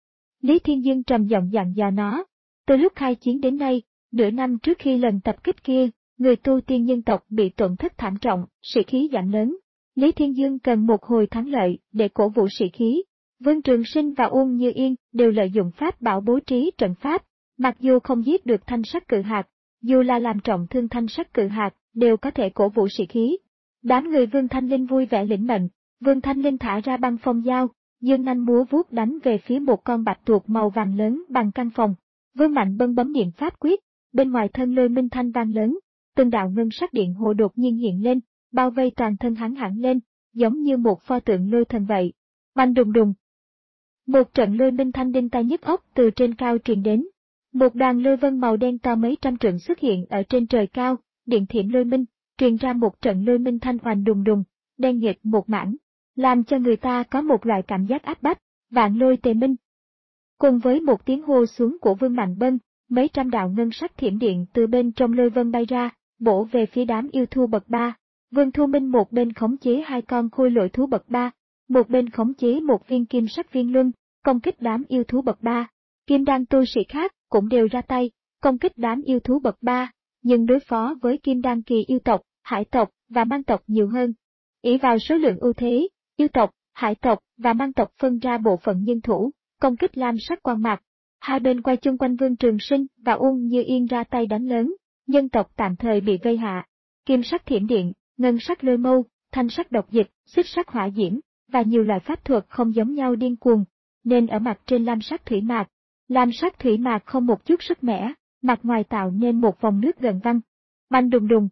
Lý Thiên Dương trầm giọng dặn dò nó. Từ lúc khai chiến đến nay, nửa năm trước khi lần tập kích kia, người tu tiên nhân tộc bị tổn thất thảm trọng, sĩ khí giảm lớn. Lý Thiên Dương cần một hồi thắng lợi để cổ vũ sĩ khí. Vương Trường Sinh và Ung Như Yên đều lợi dụng pháp bảo bố trí trận pháp, mặc dù không giết được thanh sắc cự hạt, dù là làm trọng thương thanh sắc cự hạt, đều có thể cổ vũ sĩ khí. Đám người Vương Thanh Linh vui vẻ lĩnh mệnh, Vương Thanh Linh thả ra băng phong dao, dương nanh múa vuốt đánh về phía một con bạch tuộc màu vàng lớn bằng căn phòng. Vương Mạnh Bân bấm niệm pháp quyết, bên ngoài thân lôi minh thanh vang lớn, từng đạo ngân sắc điện hồ đột nhiên hiện lên, bao vây toàn thân hắn hẳn lên, giống như một pho tượng lôi thần vậy. Oanh đùng đùng. Một trận lôi minh thanh đinh tai nhức óc từ trên cao truyền đến. Một đoàn lôi vân màu đen to mấy trăm trượng xuất hiện ở trên trời cao, điện thiểm lôi minh, truyền ra một trận lôi minh thanh oanh đùng đùng, đen nghịt một mảng, làm cho người ta có một loại cảm giác áp bách, vạn lôi tề minh. Cùng với một tiếng hô xuống của Vương Mạnh Bân, mấy trăm đạo ngân sắc thiểm điện từ bên trong lôi vân bay ra, bổ về phía đám yêu thú bậc ba. Vương Thu Minh một bên khống chế hai con khôi lỗi thú bậc ba, một bên khống chế một viên kim sắc viên luân, công kích đám yêu thú bậc ba. Kim đan tu sĩ khác cũng đều ra tay, công kích đám yêu thú bậc ba, nhưng đối phó với kim đan kỳ yêu tộc, hải tộc và mang tộc nhiều hơn. Ỷ vào số lượng ưu thế, yêu tộc, hải tộc và mang tộc phân ra bộ phận nhân thủ, công kích lam sắc quang mạc. Hai bên quay chung quanh Vương Trường Sinh và Uông Như Yên ra tay đánh lớn, nhân tộc tạm thời bị vây hạ. Kim sắc thiểm điện, ngân sắc lôi mâu, thanh sắc độc dịch, xích sắc hỏa diễm và nhiều loại pháp thuật không giống nhau điên cuồng, nên ở mặt trên lam sắc thủy mạc. Lam sắc thủy mạc không một chút sức mẻ, mặt ngoài tạo nên một vòng nước gần văng. Banh đùng đùng.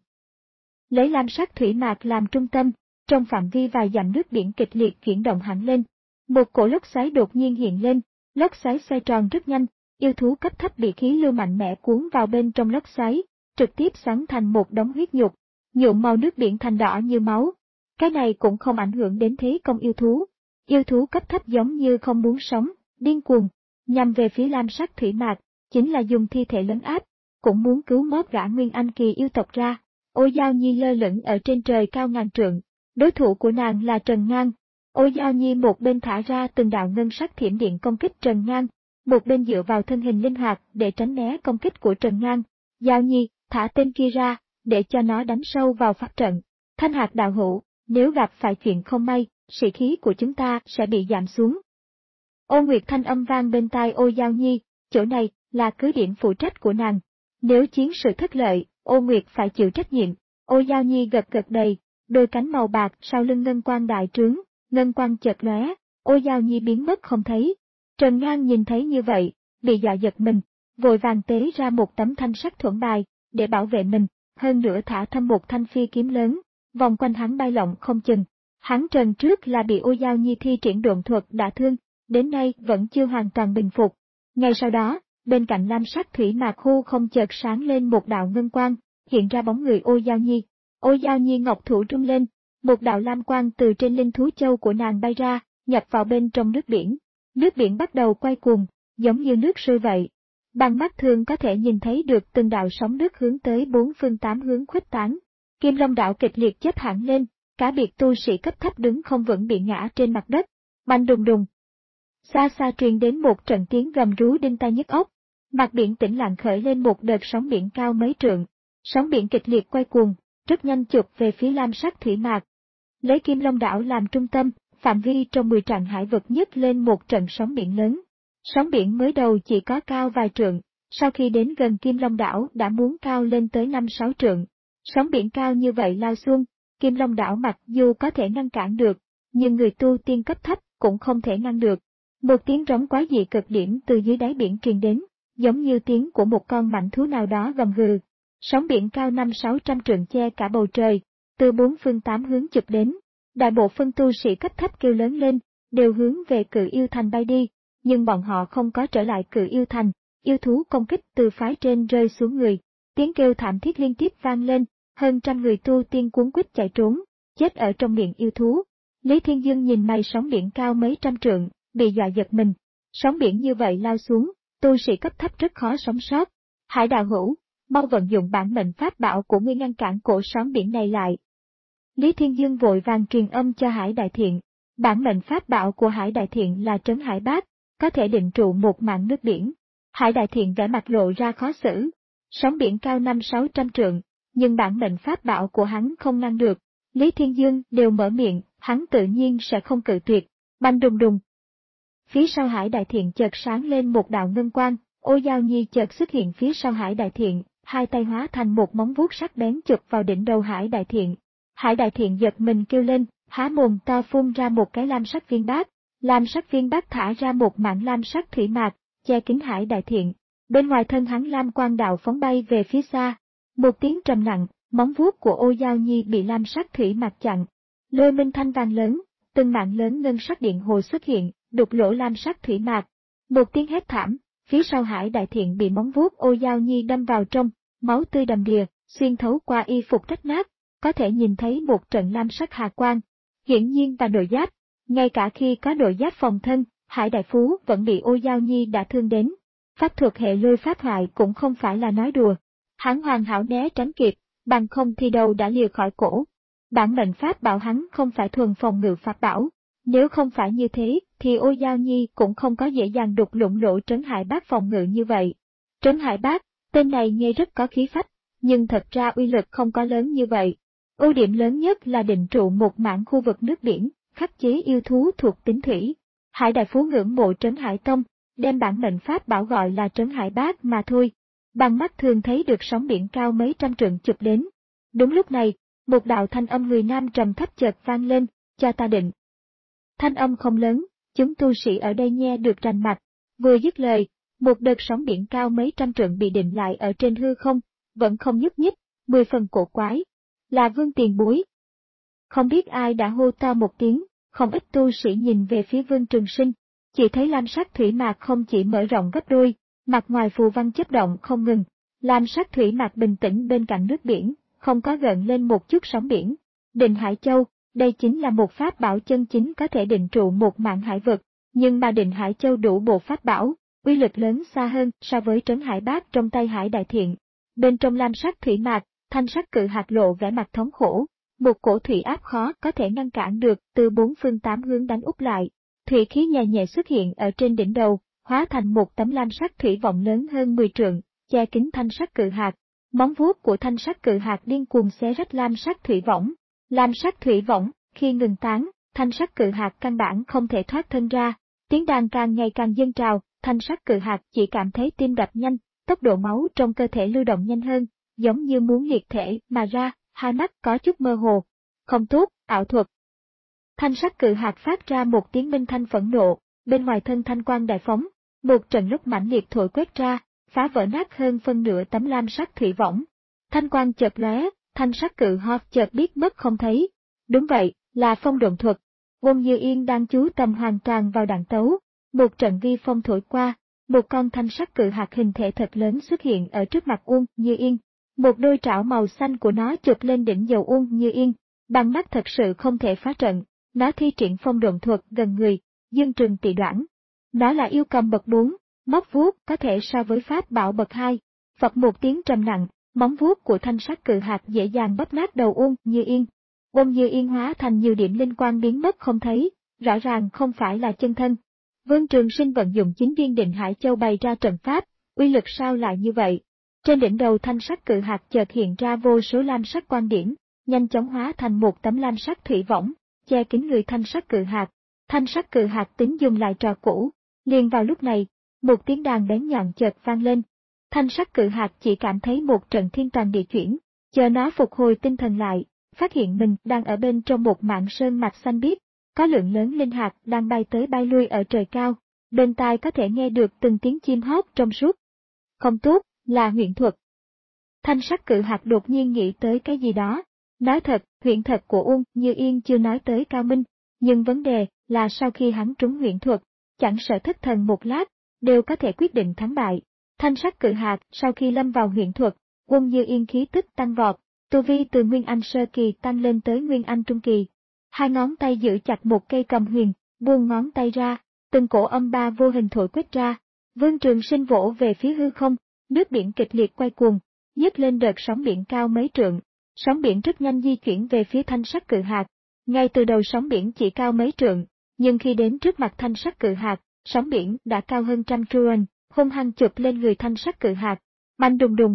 Lấy lam sắc thủy mạc làm trung tâm, trong phạm vi vài dặm nước biển kịch liệt chuyển động hẳn lên. Một cổ lốc xoáy đột nhiên hiện lên, lốc xoáy xoay tròn rất nhanh, yêu thú cấp thấp bị khí lưu mạnh mẽ cuốn vào bên trong lốc xoáy, trực tiếp xoắn thành một đống huyết nhục, nhuộm màu nước biển thành đỏ như máu. Cái này cũng không ảnh hưởng đến thế công yêu thú. Yêu thú cấp thấp giống như không muốn sống, điên cuồng, nhằm về phía lam sắc thủy mạc, chính là dùng thi thể lấn áp, cũng muốn cứu mót gã nguyên anh kỳ yêu tộc ra. Ô Giao Nhi lơ lửng ở trên trời cao ngàn trượng, đối thủ của nàng là Trần Ngang. Ô Giao Nhi một bên thả ra từng đạo ngân sắc thiểm điện công kích Trần Ngang, một bên dựa vào thân hình linh hoạt để tránh né công kích của Trần Ngang. Giao Nhi, thả tên kia ra, để cho nó đánh sâu vào pháp trận. Thanh Hạc đạo hữu, nếu gặp phải chuyện không may, sĩ khí của chúng ta sẽ bị giảm xuống. Ô Nguyệt thanh âm vang bên tai Ô Giao Nhi, chỗ này là cứ điểm phụ trách của nàng. Nếu chiến sự thất lợi, Ô Nguyệt phải chịu trách nhiệm. Ô Giao Nhi gật gật đầy, đôi cánh màu bạc sau lưng ngân quang đại trướng, ngân quang chợt lóe, Ô Giao Nhi biến mất không thấy. Trần Ngang nhìn thấy như vậy, bị dọa giật mình, vội vàng tế ra một tấm thanh sắc thuẫn bài, để bảo vệ mình, hơn nữa thả thăm một thanh phi kiếm lớn, vòng quanh hắn bay lộng không chừng. Hắn Trần trước là bị Ô Giao Nhi thi triển độn thuật đả thương, đến nay vẫn chưa hoàn toàn bình phục. Ngay sau đó, bên cạnh lam sắc thủy mạc hư không chợt sáng lên một đạo ngân quang, hiện ra bóng người Ô Giao Nhi. Ô Giao Nhi ngọc thủ rung lên, một đạo lam quang từ trên linh thú châu của nàng bay ra, nhập vào bên trong nước biển. Nước biển bắt đầu quay cuồng, giống như nước sôi vậy. Bằng mắt thường có thể nhìn thấy được từng đạo sóng nước hướng tới bốn phương tám hướng khuếch tán. Kim Long đạo kịch liệt chớp hẳn lên, cả biệt tu sĩ cấp thấp đứng không vững bị ngã trên mặt đất. Banh đùng đùng. Xa xa truyền đến một trận tiếng gầm rú đinh tai nhức óc. Mặt biển tĩnh lặng khởi lên một đợt sóng biển cao mấy trượng. Sóng biển kịch liệt quay cuồng, rất nhanh chụp về phía lam sắc thủy mạc. Lấy Kim Long đảo làm trung tâm, phạm vi trong mười trượng hải vực nhấc lên một trận sóng biển lớn. Sóng biển mới đầu chỉ có cao vài trượng, sau khi đến gần Kim Long đảo đã muốn cao lên tới năm sáu trượng. Sóng biển cao như vậy lao xuống, Kim Long đảo mặc dù có thể ngăn cản được, nhưng người tu tiên cấp thấp cũng không thể ngăn được. Một tiếng rống quái dị cực điểm từ dưới đáy biển truyền đến, giống như tiếng của một con mãnh thú nào đó gầm gừ. Sóng biển cao năm sáu trăm trượng che cả bầu trời, từ bốn phương tám hướng chụp đến. Đại bộ phân tu sĩ cấp thấp kêu lớn lên, đều hướng về Cự Yêu Thành bay đi, nhưng bọn họ không có trở lại Cự Yêu Thành. Yêu thú công kích từ phái trên rơi xuống người, tiếng kêu thảm thiết liên tiếp vang lên, hơn trăm người tu tiên cuốn quýt chạy trốn, chết ở trong miệng yêu thú. Lý Thiên Dương nhìn mây sóng biển cao mấy trăm trượng, bị dọa giật mình. Sóng biển như vậy lao xuống, tu sĩ cấp thấp rất khó sống sót. Hải đạo hữu, mau vận dụng bản mệnh pháp bảo của ngươi ngăn cản cổ sóng biển này lại. Lý Thiên Dương vội vàng truyền âm cho Hải Đại Thiện. Bản mệnh pháp bảo của Hải Đại Thiện là Trấn Hải Bát, có thể định trụ một mảng nước biển. Hải Đại Thiện vẻ mặt lộ ra khó xử. Sóng biển cao năm sáu trăm trượng, nhưng bản mệnh pháp bảo của hắn không ngăn được. Lý Thiên Dương đều mở miệng, hắn tự nhiên sẽ không cự tuyệt. Banh đùng đùng. Phía sau Hải Đại Thiện chợt sáng lên một đạo ngân quang, Ô Giao Nhi chợt xuất hiện phía sau Hải Đại Thiện, hai tay hóa thành một móng vuốt sắc bén chụp vào đỉnh đầu Hải Đại Thiện. Hải Đại Thiện giật mình kêu lên, há mồm to phun ra một cái lam sắc viên bát. Lam sắc viên bát thả ra một mảng lam sắc thủy mạc, che kín Hải Đại Thiện. Bên ngoài thân hắn lam quang đạo phóng bay về phía xa. Một tiếng trầm nặng, móng vuốt của Ô Giao Nhi bị lam sắc thủy mạc chặn. Lôi minh thanh vang lớn, từng mảng lớn ngân sắc điện hồ xuất hiện, đục lỗ lam sắc thủy mạc. Một tiếng hét thảm, phía sau Hải Đại Thiện bị móng vuốt Ô Giao Nhi đâm vào trong, máu tươi đầm đìa, xuyên thấu qua y phục rách nát, có thể nhìn thấy một trận lam sắc hà quang. Hiển nhiên và nội giáp, ngay cả khi có nội giáp phòng thân, Hải Đại Phú vẫn bị Ô Giao Nhi đã thương đến. pháp thuật hệ lôi pháp hoại cũng không phải là nói đùa. Hắn hoàn hảo né tránh kịp, bằng không thì đầu đã lìa khỏi cổ. Bản mệnh pháp bảo hắn không phải thuần phòng ngự pháp bảo. Nếu không phải như thế, thì Ô Giao Nhi cũng không có dễ dàng đục lũng lỗ Trấn Hải Bác phòng ngự như vậy. Trấn Hải Bác, tên này nghe rất có khí phách, nhưng thật ra uy lực không có lớn như vậy. Ưu điểm lớn nhất là định trụ một mảng khu vực nước biển, khắc chế yêu thú thuộc tính thủy. Hải Đại Phú ngưỡng mộ Trấn Hải Tông, đem bản mệnh pháp bảo gọi là Trấn Hải Bác mà thôi. Bằng mắt thường thấy được sóng biển cao mấy trăm trượng chụp đến. Đúng lúc này, một đạo thanh âm người nam trầm thấp chợt vang lên, cho ta định. Thanh âm không lớn, chúng tu sĩ ở đây nghe được rành mạch. Vừa dứt lời, một đợt sóng biển cao mấy trăm trượng bị định lại ở trên hư không, vẫn không nhúc nhích, mười phần cổ quái. Là Vương Tiền Bối. Không biết ai đã hô to một tiếng, không ít tu sĩ nhìn về phía Vương Trường Sinh, chỉ thấy lam sắc thủy mạc không chỉ mở rộng gấp đôi, mặt ngoài phù văn chớp động không ngừng, lam sắc thủy mạc bình tĩnh bên cạnh nước biển, không có gợn lên một chút sóng biển. Định Hải Châu, đây chính là một pháp bảo chân chính có thể định trụ một mảng hải vực, nhưng mà Định Hải Châu đủ bộ pháp bảo, uy lực lớn xa hơn so với Trấn Hải Bác trong tay Hải Đại Thiện. Bên trong lam sắc thủy mạc, thanh sắc cự hạt lộ vẻ mặt thống khổ, một cổ thủy áp khó có thể ngăn cản được từ bốn phương tám hướng đánh úp lại. Thủy khí nhẹ nhẹ xuất hiện ở trên đỉnh đầu, hóa thành một tấm lam sắc thủy vọng lớn hơn mười trượng, che kín thanh sắc cự hạt. Móng vuốt của thanh sắc cự hạt điên cuồng xé rách lam sắc thủy võng. Lam sắc thủy võng, khi ngừng tán, thanh sắc cự hạt căn bản không thể thoát thân ra. Tiếng đàn càng ngày càng dâng trào, thanh sắc cự hạt chỉ cảm thấy tim đập nhanh, tốc độ máu trong cơ thể lưu động nhanh hơn, giống như muốn liệt thể mà ra, hai mắt có chút mơ hồ. Không tốt, ảo thuật. Thanh sắc cự hạt phát ra một tiếng minh thanh phẫn nộ, bên ngoài thân thanh quang đại phóng, một trận lúc mãnh liệt thổi quét ra, phá vỡ nát hơn phân nửa tấm lam sắc thủy võng. Thanh quang chợt lóe, thanh sắc cự hạt chợt biết mất không thấy. Đúng vậy, là phong độn thuật. Uông Như Yên đang chú tâm hoàn toàn vào đàn tấu, một trận vi phong thổi qua, một con thanh sắc cự hạt hình thể thật lớn xuất hiện ở trước mặt Uông Như Yên. Một đôi trảo màu xanh của nó chụp lên đỉnh đầu Uông Như Yên, bằng mắt thật sự không thể phá trận. Nó thi triển phong độn thuật gần người, dương trường tị đoản. Nó là yêu cầm bậc bốn, móc vuốt có thể so với pháp bảo bậc hai. Phập một tiếng trầm nặng, móng vuốt của thanh sắc cự hạt dễ dàng bóp nát đầu Uông Như Yên. Uông Như Yên hóa thành nhiều điểm linh quang biến mất không thấy, rõ ràng không phải là chân thân. Vương Trường Sinh vận dụng chính viên Định Hải Châu bày ra trận pháp, uy lực sao lại như vậy? Trên đỉnh đầu thanh sắc cự hạt chợt hiện ra vô số lam sắc quan điểm, nhanh chóng hóa thành một tấm lam sắc thủy võng, che kín người thanh sắc cự hạt. Thanh sắc cự hạt tính dùng lại trò cũ. Liền vào lúc này, một tiếng đàn bén nhọn chợt vang lên. Thanh sắc cự hạt chỉ cảm thấy một trận thiên toàn địa chuyển, chờ nó phục hồi tinh thần lại, phát hiện mình đang ở bên trong một mảng sơn mạch xanh biếc, có lượng lớn linh hạt đang bay tới bay lui ở trời cao, bên tai có thể nghe được từng tiếng chim hót trong suốt. Không tốt, là huyễn thuật. Thanh sắc cự hạt đột nhiên nghĩ tới cái gì đó. Nói thật, huyễn thuật của Uông Như Yên chưa nói tới cao minh, nhưng vấn đề là sau khi hắn trúng huyễn thuật, chẳng sợ thất thần một lát, đều có thể quyết định thắng bại. Thanh sắc cự hạt sau khi lâm vào huyễn thuật, Uông Như Yên khí tức tăng vọt, tu vi từ Nguyên Anh sơ kỳ tăng lên tới Nguyên Anh trung kỳ. Hai ngón tay giữ chặt một cây cầm huyền, buông ngón tay ra, từng cổ âm ba vô hình thổi quét ra. Vương Trường Sinh vỗ về phía hư không, nước biển kịch liệt quay cuồng, nhấc lên đợt sóng biển cao mấy trượng. Sóng biển rất nhanh di chuyển về phía thanh sắc cự hạt. Ngay từ đầu sóng biển chỉ cao mấy trượng, nhưng khi đến trước mặt thanh sắc cự hạt, sóng biển đã cao hơn trăm trượng, hung hăng chụp lên người thanh sắc cự hạt. Mạnh đùng đùng.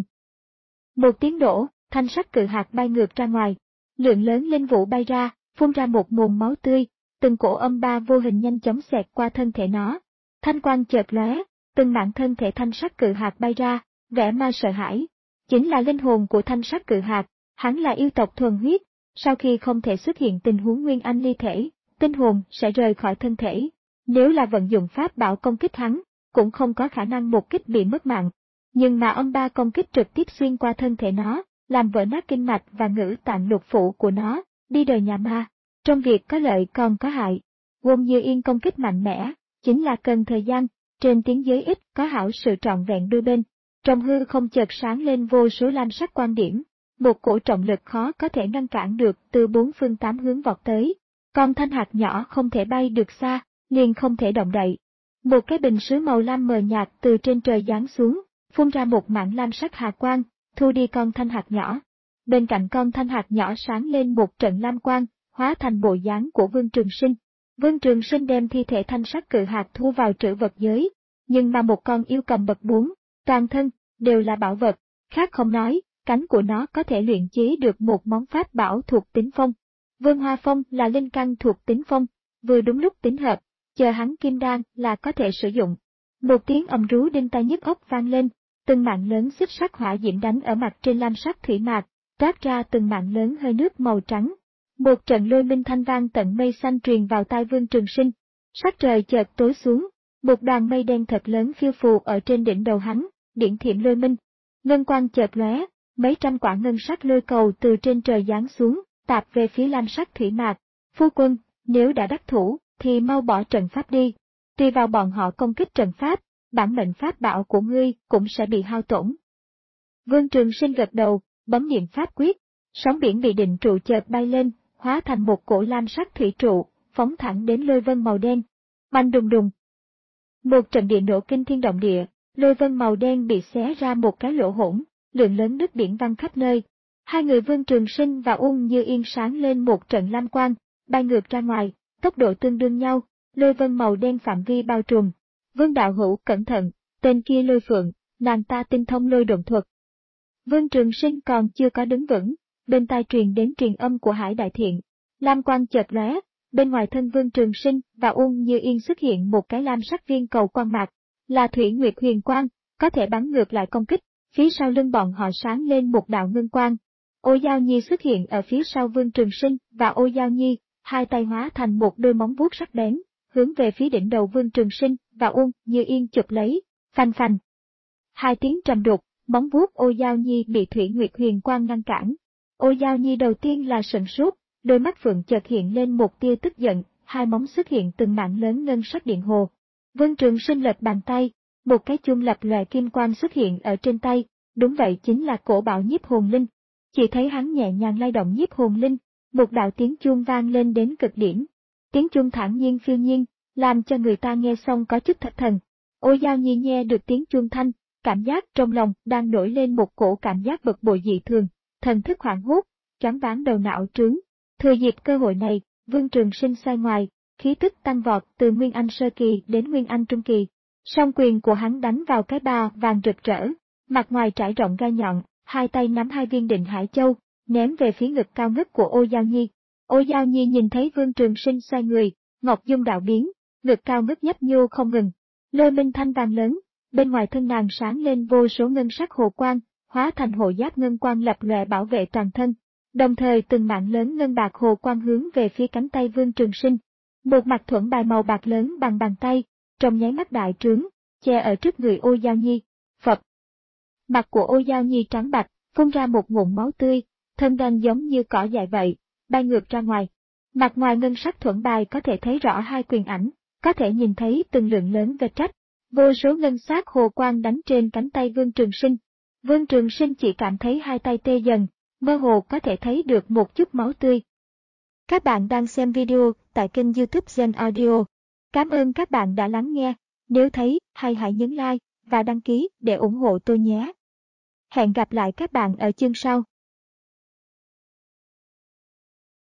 Một tiếng nổ, thanh sắc cự hạt bay ngược ra ngoài. Lượng lớn linh vũ bay ra, phun ra một mồm máu tươi, từng cổ âm ba vô hình nhanh chóng xẹt qua thân thể nó. Thanh quang chợt lóe, từng mảng thân thể thanh sắc cự hạt bay ra, vẻ ma sợ hãi. Chính là linh hồn của thanh sắc cự hạt. Hắn là yêu tộc thuần huyết, sau khi không thể xuất hiện tình huống Nguyên Anh ly thể, tinh hồn sẽ rời khỏi thân thể. Nếu là vận dụng pháp bảo công kích hắn, cũng không có khả năng một kích bị mất mạng. Nhưng mà âm ba công kích trực tiếp xuyên qua thân thể nó, làm vỡ nát kinh mạch và ngữ tạng lục phủ của nó, đi đời nhà ma. Trong việc có lợi còn có hại. Uông Như Yên công kích mạnh mẽ, chính là cần thời gian, trên tiếng giới ít có hảo sự trọn vẹn đôi bên. Trong hư không chợt sáng lên vô số lam sắc quan điểm. Một cổ trọng lực khó có thể ngăn cản được từ bốn phương tám hướng vọt tới. Con thanh hạt nhỏ không thể bay được xa, liền không thể động đậy. Một cái bình sứ màu lam mờ nhạt từ trên trời giáng xuống, phun ra một mảng lam sắc hà quang, thu đi con thanh hạt nhỏ. Bên cạnh con thanh hạt nhỏ sáng lên một trận lam quang, hóa thành bộ dáng của Vương Trường Sinh. Vương Trường Sinh đem thi thể thanh sắc cự hạt thu vào trữ vật giới, nhưng mà một con yêu cầm bậc bốn, toàn thân đều là bảo vật, khác không nói, cánh của nó có thể luyện chế được một món pháp bảo thuộc tính phong. Vương Hoa Phong là linh căn thuộc tính phong, vừa đúng lúc tính hợp, chờ hắn kim đan là có thể sử dụng. Một tiếng ầm rú đinh tai nhức óc vang lên, từng mạng lớn xích sắc hỏa diễm đánh ở mặt trên lam sắc thủy mạc, rát ra từng mạng lớn hơi nước màu trắng. Một trận lôi minh thanh vang tận mây xanh truyền vào tai Vương Trường Sinh. Sắc trời chợt tối xuống, một đoàn mây đen thật lớn phiêu phù ở trên đỉnh đầu hắn, điển thiểm lôi minh. Ngân quang chợt lóe, mấy trăm quả ngân sắc lôi cầu từ trên trời giáng xuống, tạp về phía lam sắc thủy mạc. Phu quân, nếu đã đắc thủ, thì mau bỏ trận pháp đi. Tùy vào bọn họ công kích trận pháp, bản mệnh pháp bảo của ngươi cũng sẽ bị hao tổn. Vương Trường Sinh gật đầu, bấm niệm pháp quyết, sóng biển bị định trụ chợt bay lên, hóa thành một cổ lam sắc thủy trụ, phóng thẳng đến lôi vân màu đen. Oanh đùng đùng. Một trận địa nổ kinh thiên động địa, lôi vân màu đen bị xé ra một cái lỗ hổng, lượng lớn nước biển văng khắp nơi. Hai người Vương Trường Sinh và Uông Như Yên sáng lên một trận lam quang, bay ngược ra ngoài, tốc độ tương đương nhau, lôi vân màu đen phạm vi bao trùm. Vương đạo hữu cẩn thận, tên kia lôi phượng, nàng ta tinh thông lôi độn thuật. Vương Trường Sinh còn chưa có đứng vững, bên tai truyền đến truyền âm của Hải Đại Thiện. Lam quang chợt lóe, bên ngoài thân Vương Trường Sinh và Uông Như Yên xuất hiện một cái lam sắc viên cầu quang mạc, là Thủy Nguyệt Huyền Quang, có thể bắn ngược lại công kích. Phía sau lưng bọn họ sáng lên một đạo ngân quang. Ô Giao Nhi xuất hiện ở phía sau Vương Trường Sinh và Ô Giao Nhi, hai tay hóa thành một đôi móng vuốt sắc bén, hướng về phía đỉnh đầu Vương Trường Sinh và Uông Như Yên chụp lấy. Phanh phanh. Hai tiếng trầm đục, móng vuốt Ô Giao Nhi bị Thủy Nguyệt Huyền Quang ngăn cản. Ô Giao Nhi đầu tiên là sửng sốt, đôi mắt phượng chợt hiện lên một tia tức giận, hai móng xuất hiện từng mảng lớn ngân sắc điện hồ. Vương Trường Sinh lật bàn tay, một cái chuông lập lòe kim quang xuất hiện ở trên tay, đúng vậy chính là cổ bảo nhiếp hồn linh. Chỉ thấy hắn nhẹ nhàng lay động nhiếp hồn linh, một đạo tiếng chuông vang lên đến cực điểm. Tiếng chuông thản nhiên phiêu nhiên, làm cho người ta nghe xong có chút thất thần. Ô Giao Nhi nghe được tiếng chuông thanh, cảm giác trong lòng đang nổi lên một cổ cảm giác bực bội dị thường, thần thức hoảng hốt, choáng váng đầu não trướng. Thừa dịp cơ hội này, Vương Trường Sinh xoay ngoài, khí tức tăng vọt từ Nguyên Anh sơ kỳ đến Nguyên Anh trung kỳ. Song quyền của hắn đánh vào cái ba vàng rực rỡ, mặt ngoài trải rộng gai nhọn, hai tay nắm hai viên Định Hải Châu, ném về phía ngực cao ngất của Ô Giao Nhi. Ô Giao Nhi nhìn thấy Vương Trường Sinh xoay người, ngọc dung đạo biến, ngực cao ngất nhấp nhô không ngừng. Lôi minh thanh vàng lớn, bên ngoài thân nàng sáng lên vô số ngân sắc hồ quang, hóa thành hộ giáp ngân quang lập lòe bảo vệ toàn thân. Đồng thời từng mạng lớn ngân bạc hồ quang hướng về phía cánh tay Vương Trường Sinh. Một mặt thuẫn bài màu bạc lớn bằng bàn tay, trong nháy mắt đại trướng, che ở trước người Ô Giao Nhi. Phập. Mặt của Ô Giao Nhi trắng bạch, phun ra một ngụm máu tươi, thân đen giống như cỏ dại vậy, bay ngược ra ngoài. Mặt ngoài ngân sắc thuẫn bài có thể thấy rõ hai quyền ảnh, có thể nhìn thấy từng lượng lớn vết rách. Vô số ngân sắc hồ quang đánh trên cánh tay Vương Trường Sinh. Vương Trường Sinh chỉ cảm thấy hai tay tê dần, mơ hồ có thể thấy được một chút máu tươi. Các bạn đang xem video tại kênh YouTube Gen Audio. Cảm ơn các bạn đã lắng nghe. Nếu thấy hay hãy nhấn like và đăng ký để ủng hộ tôi nhé. Hẹn gặp lại các bạn ở chương sau.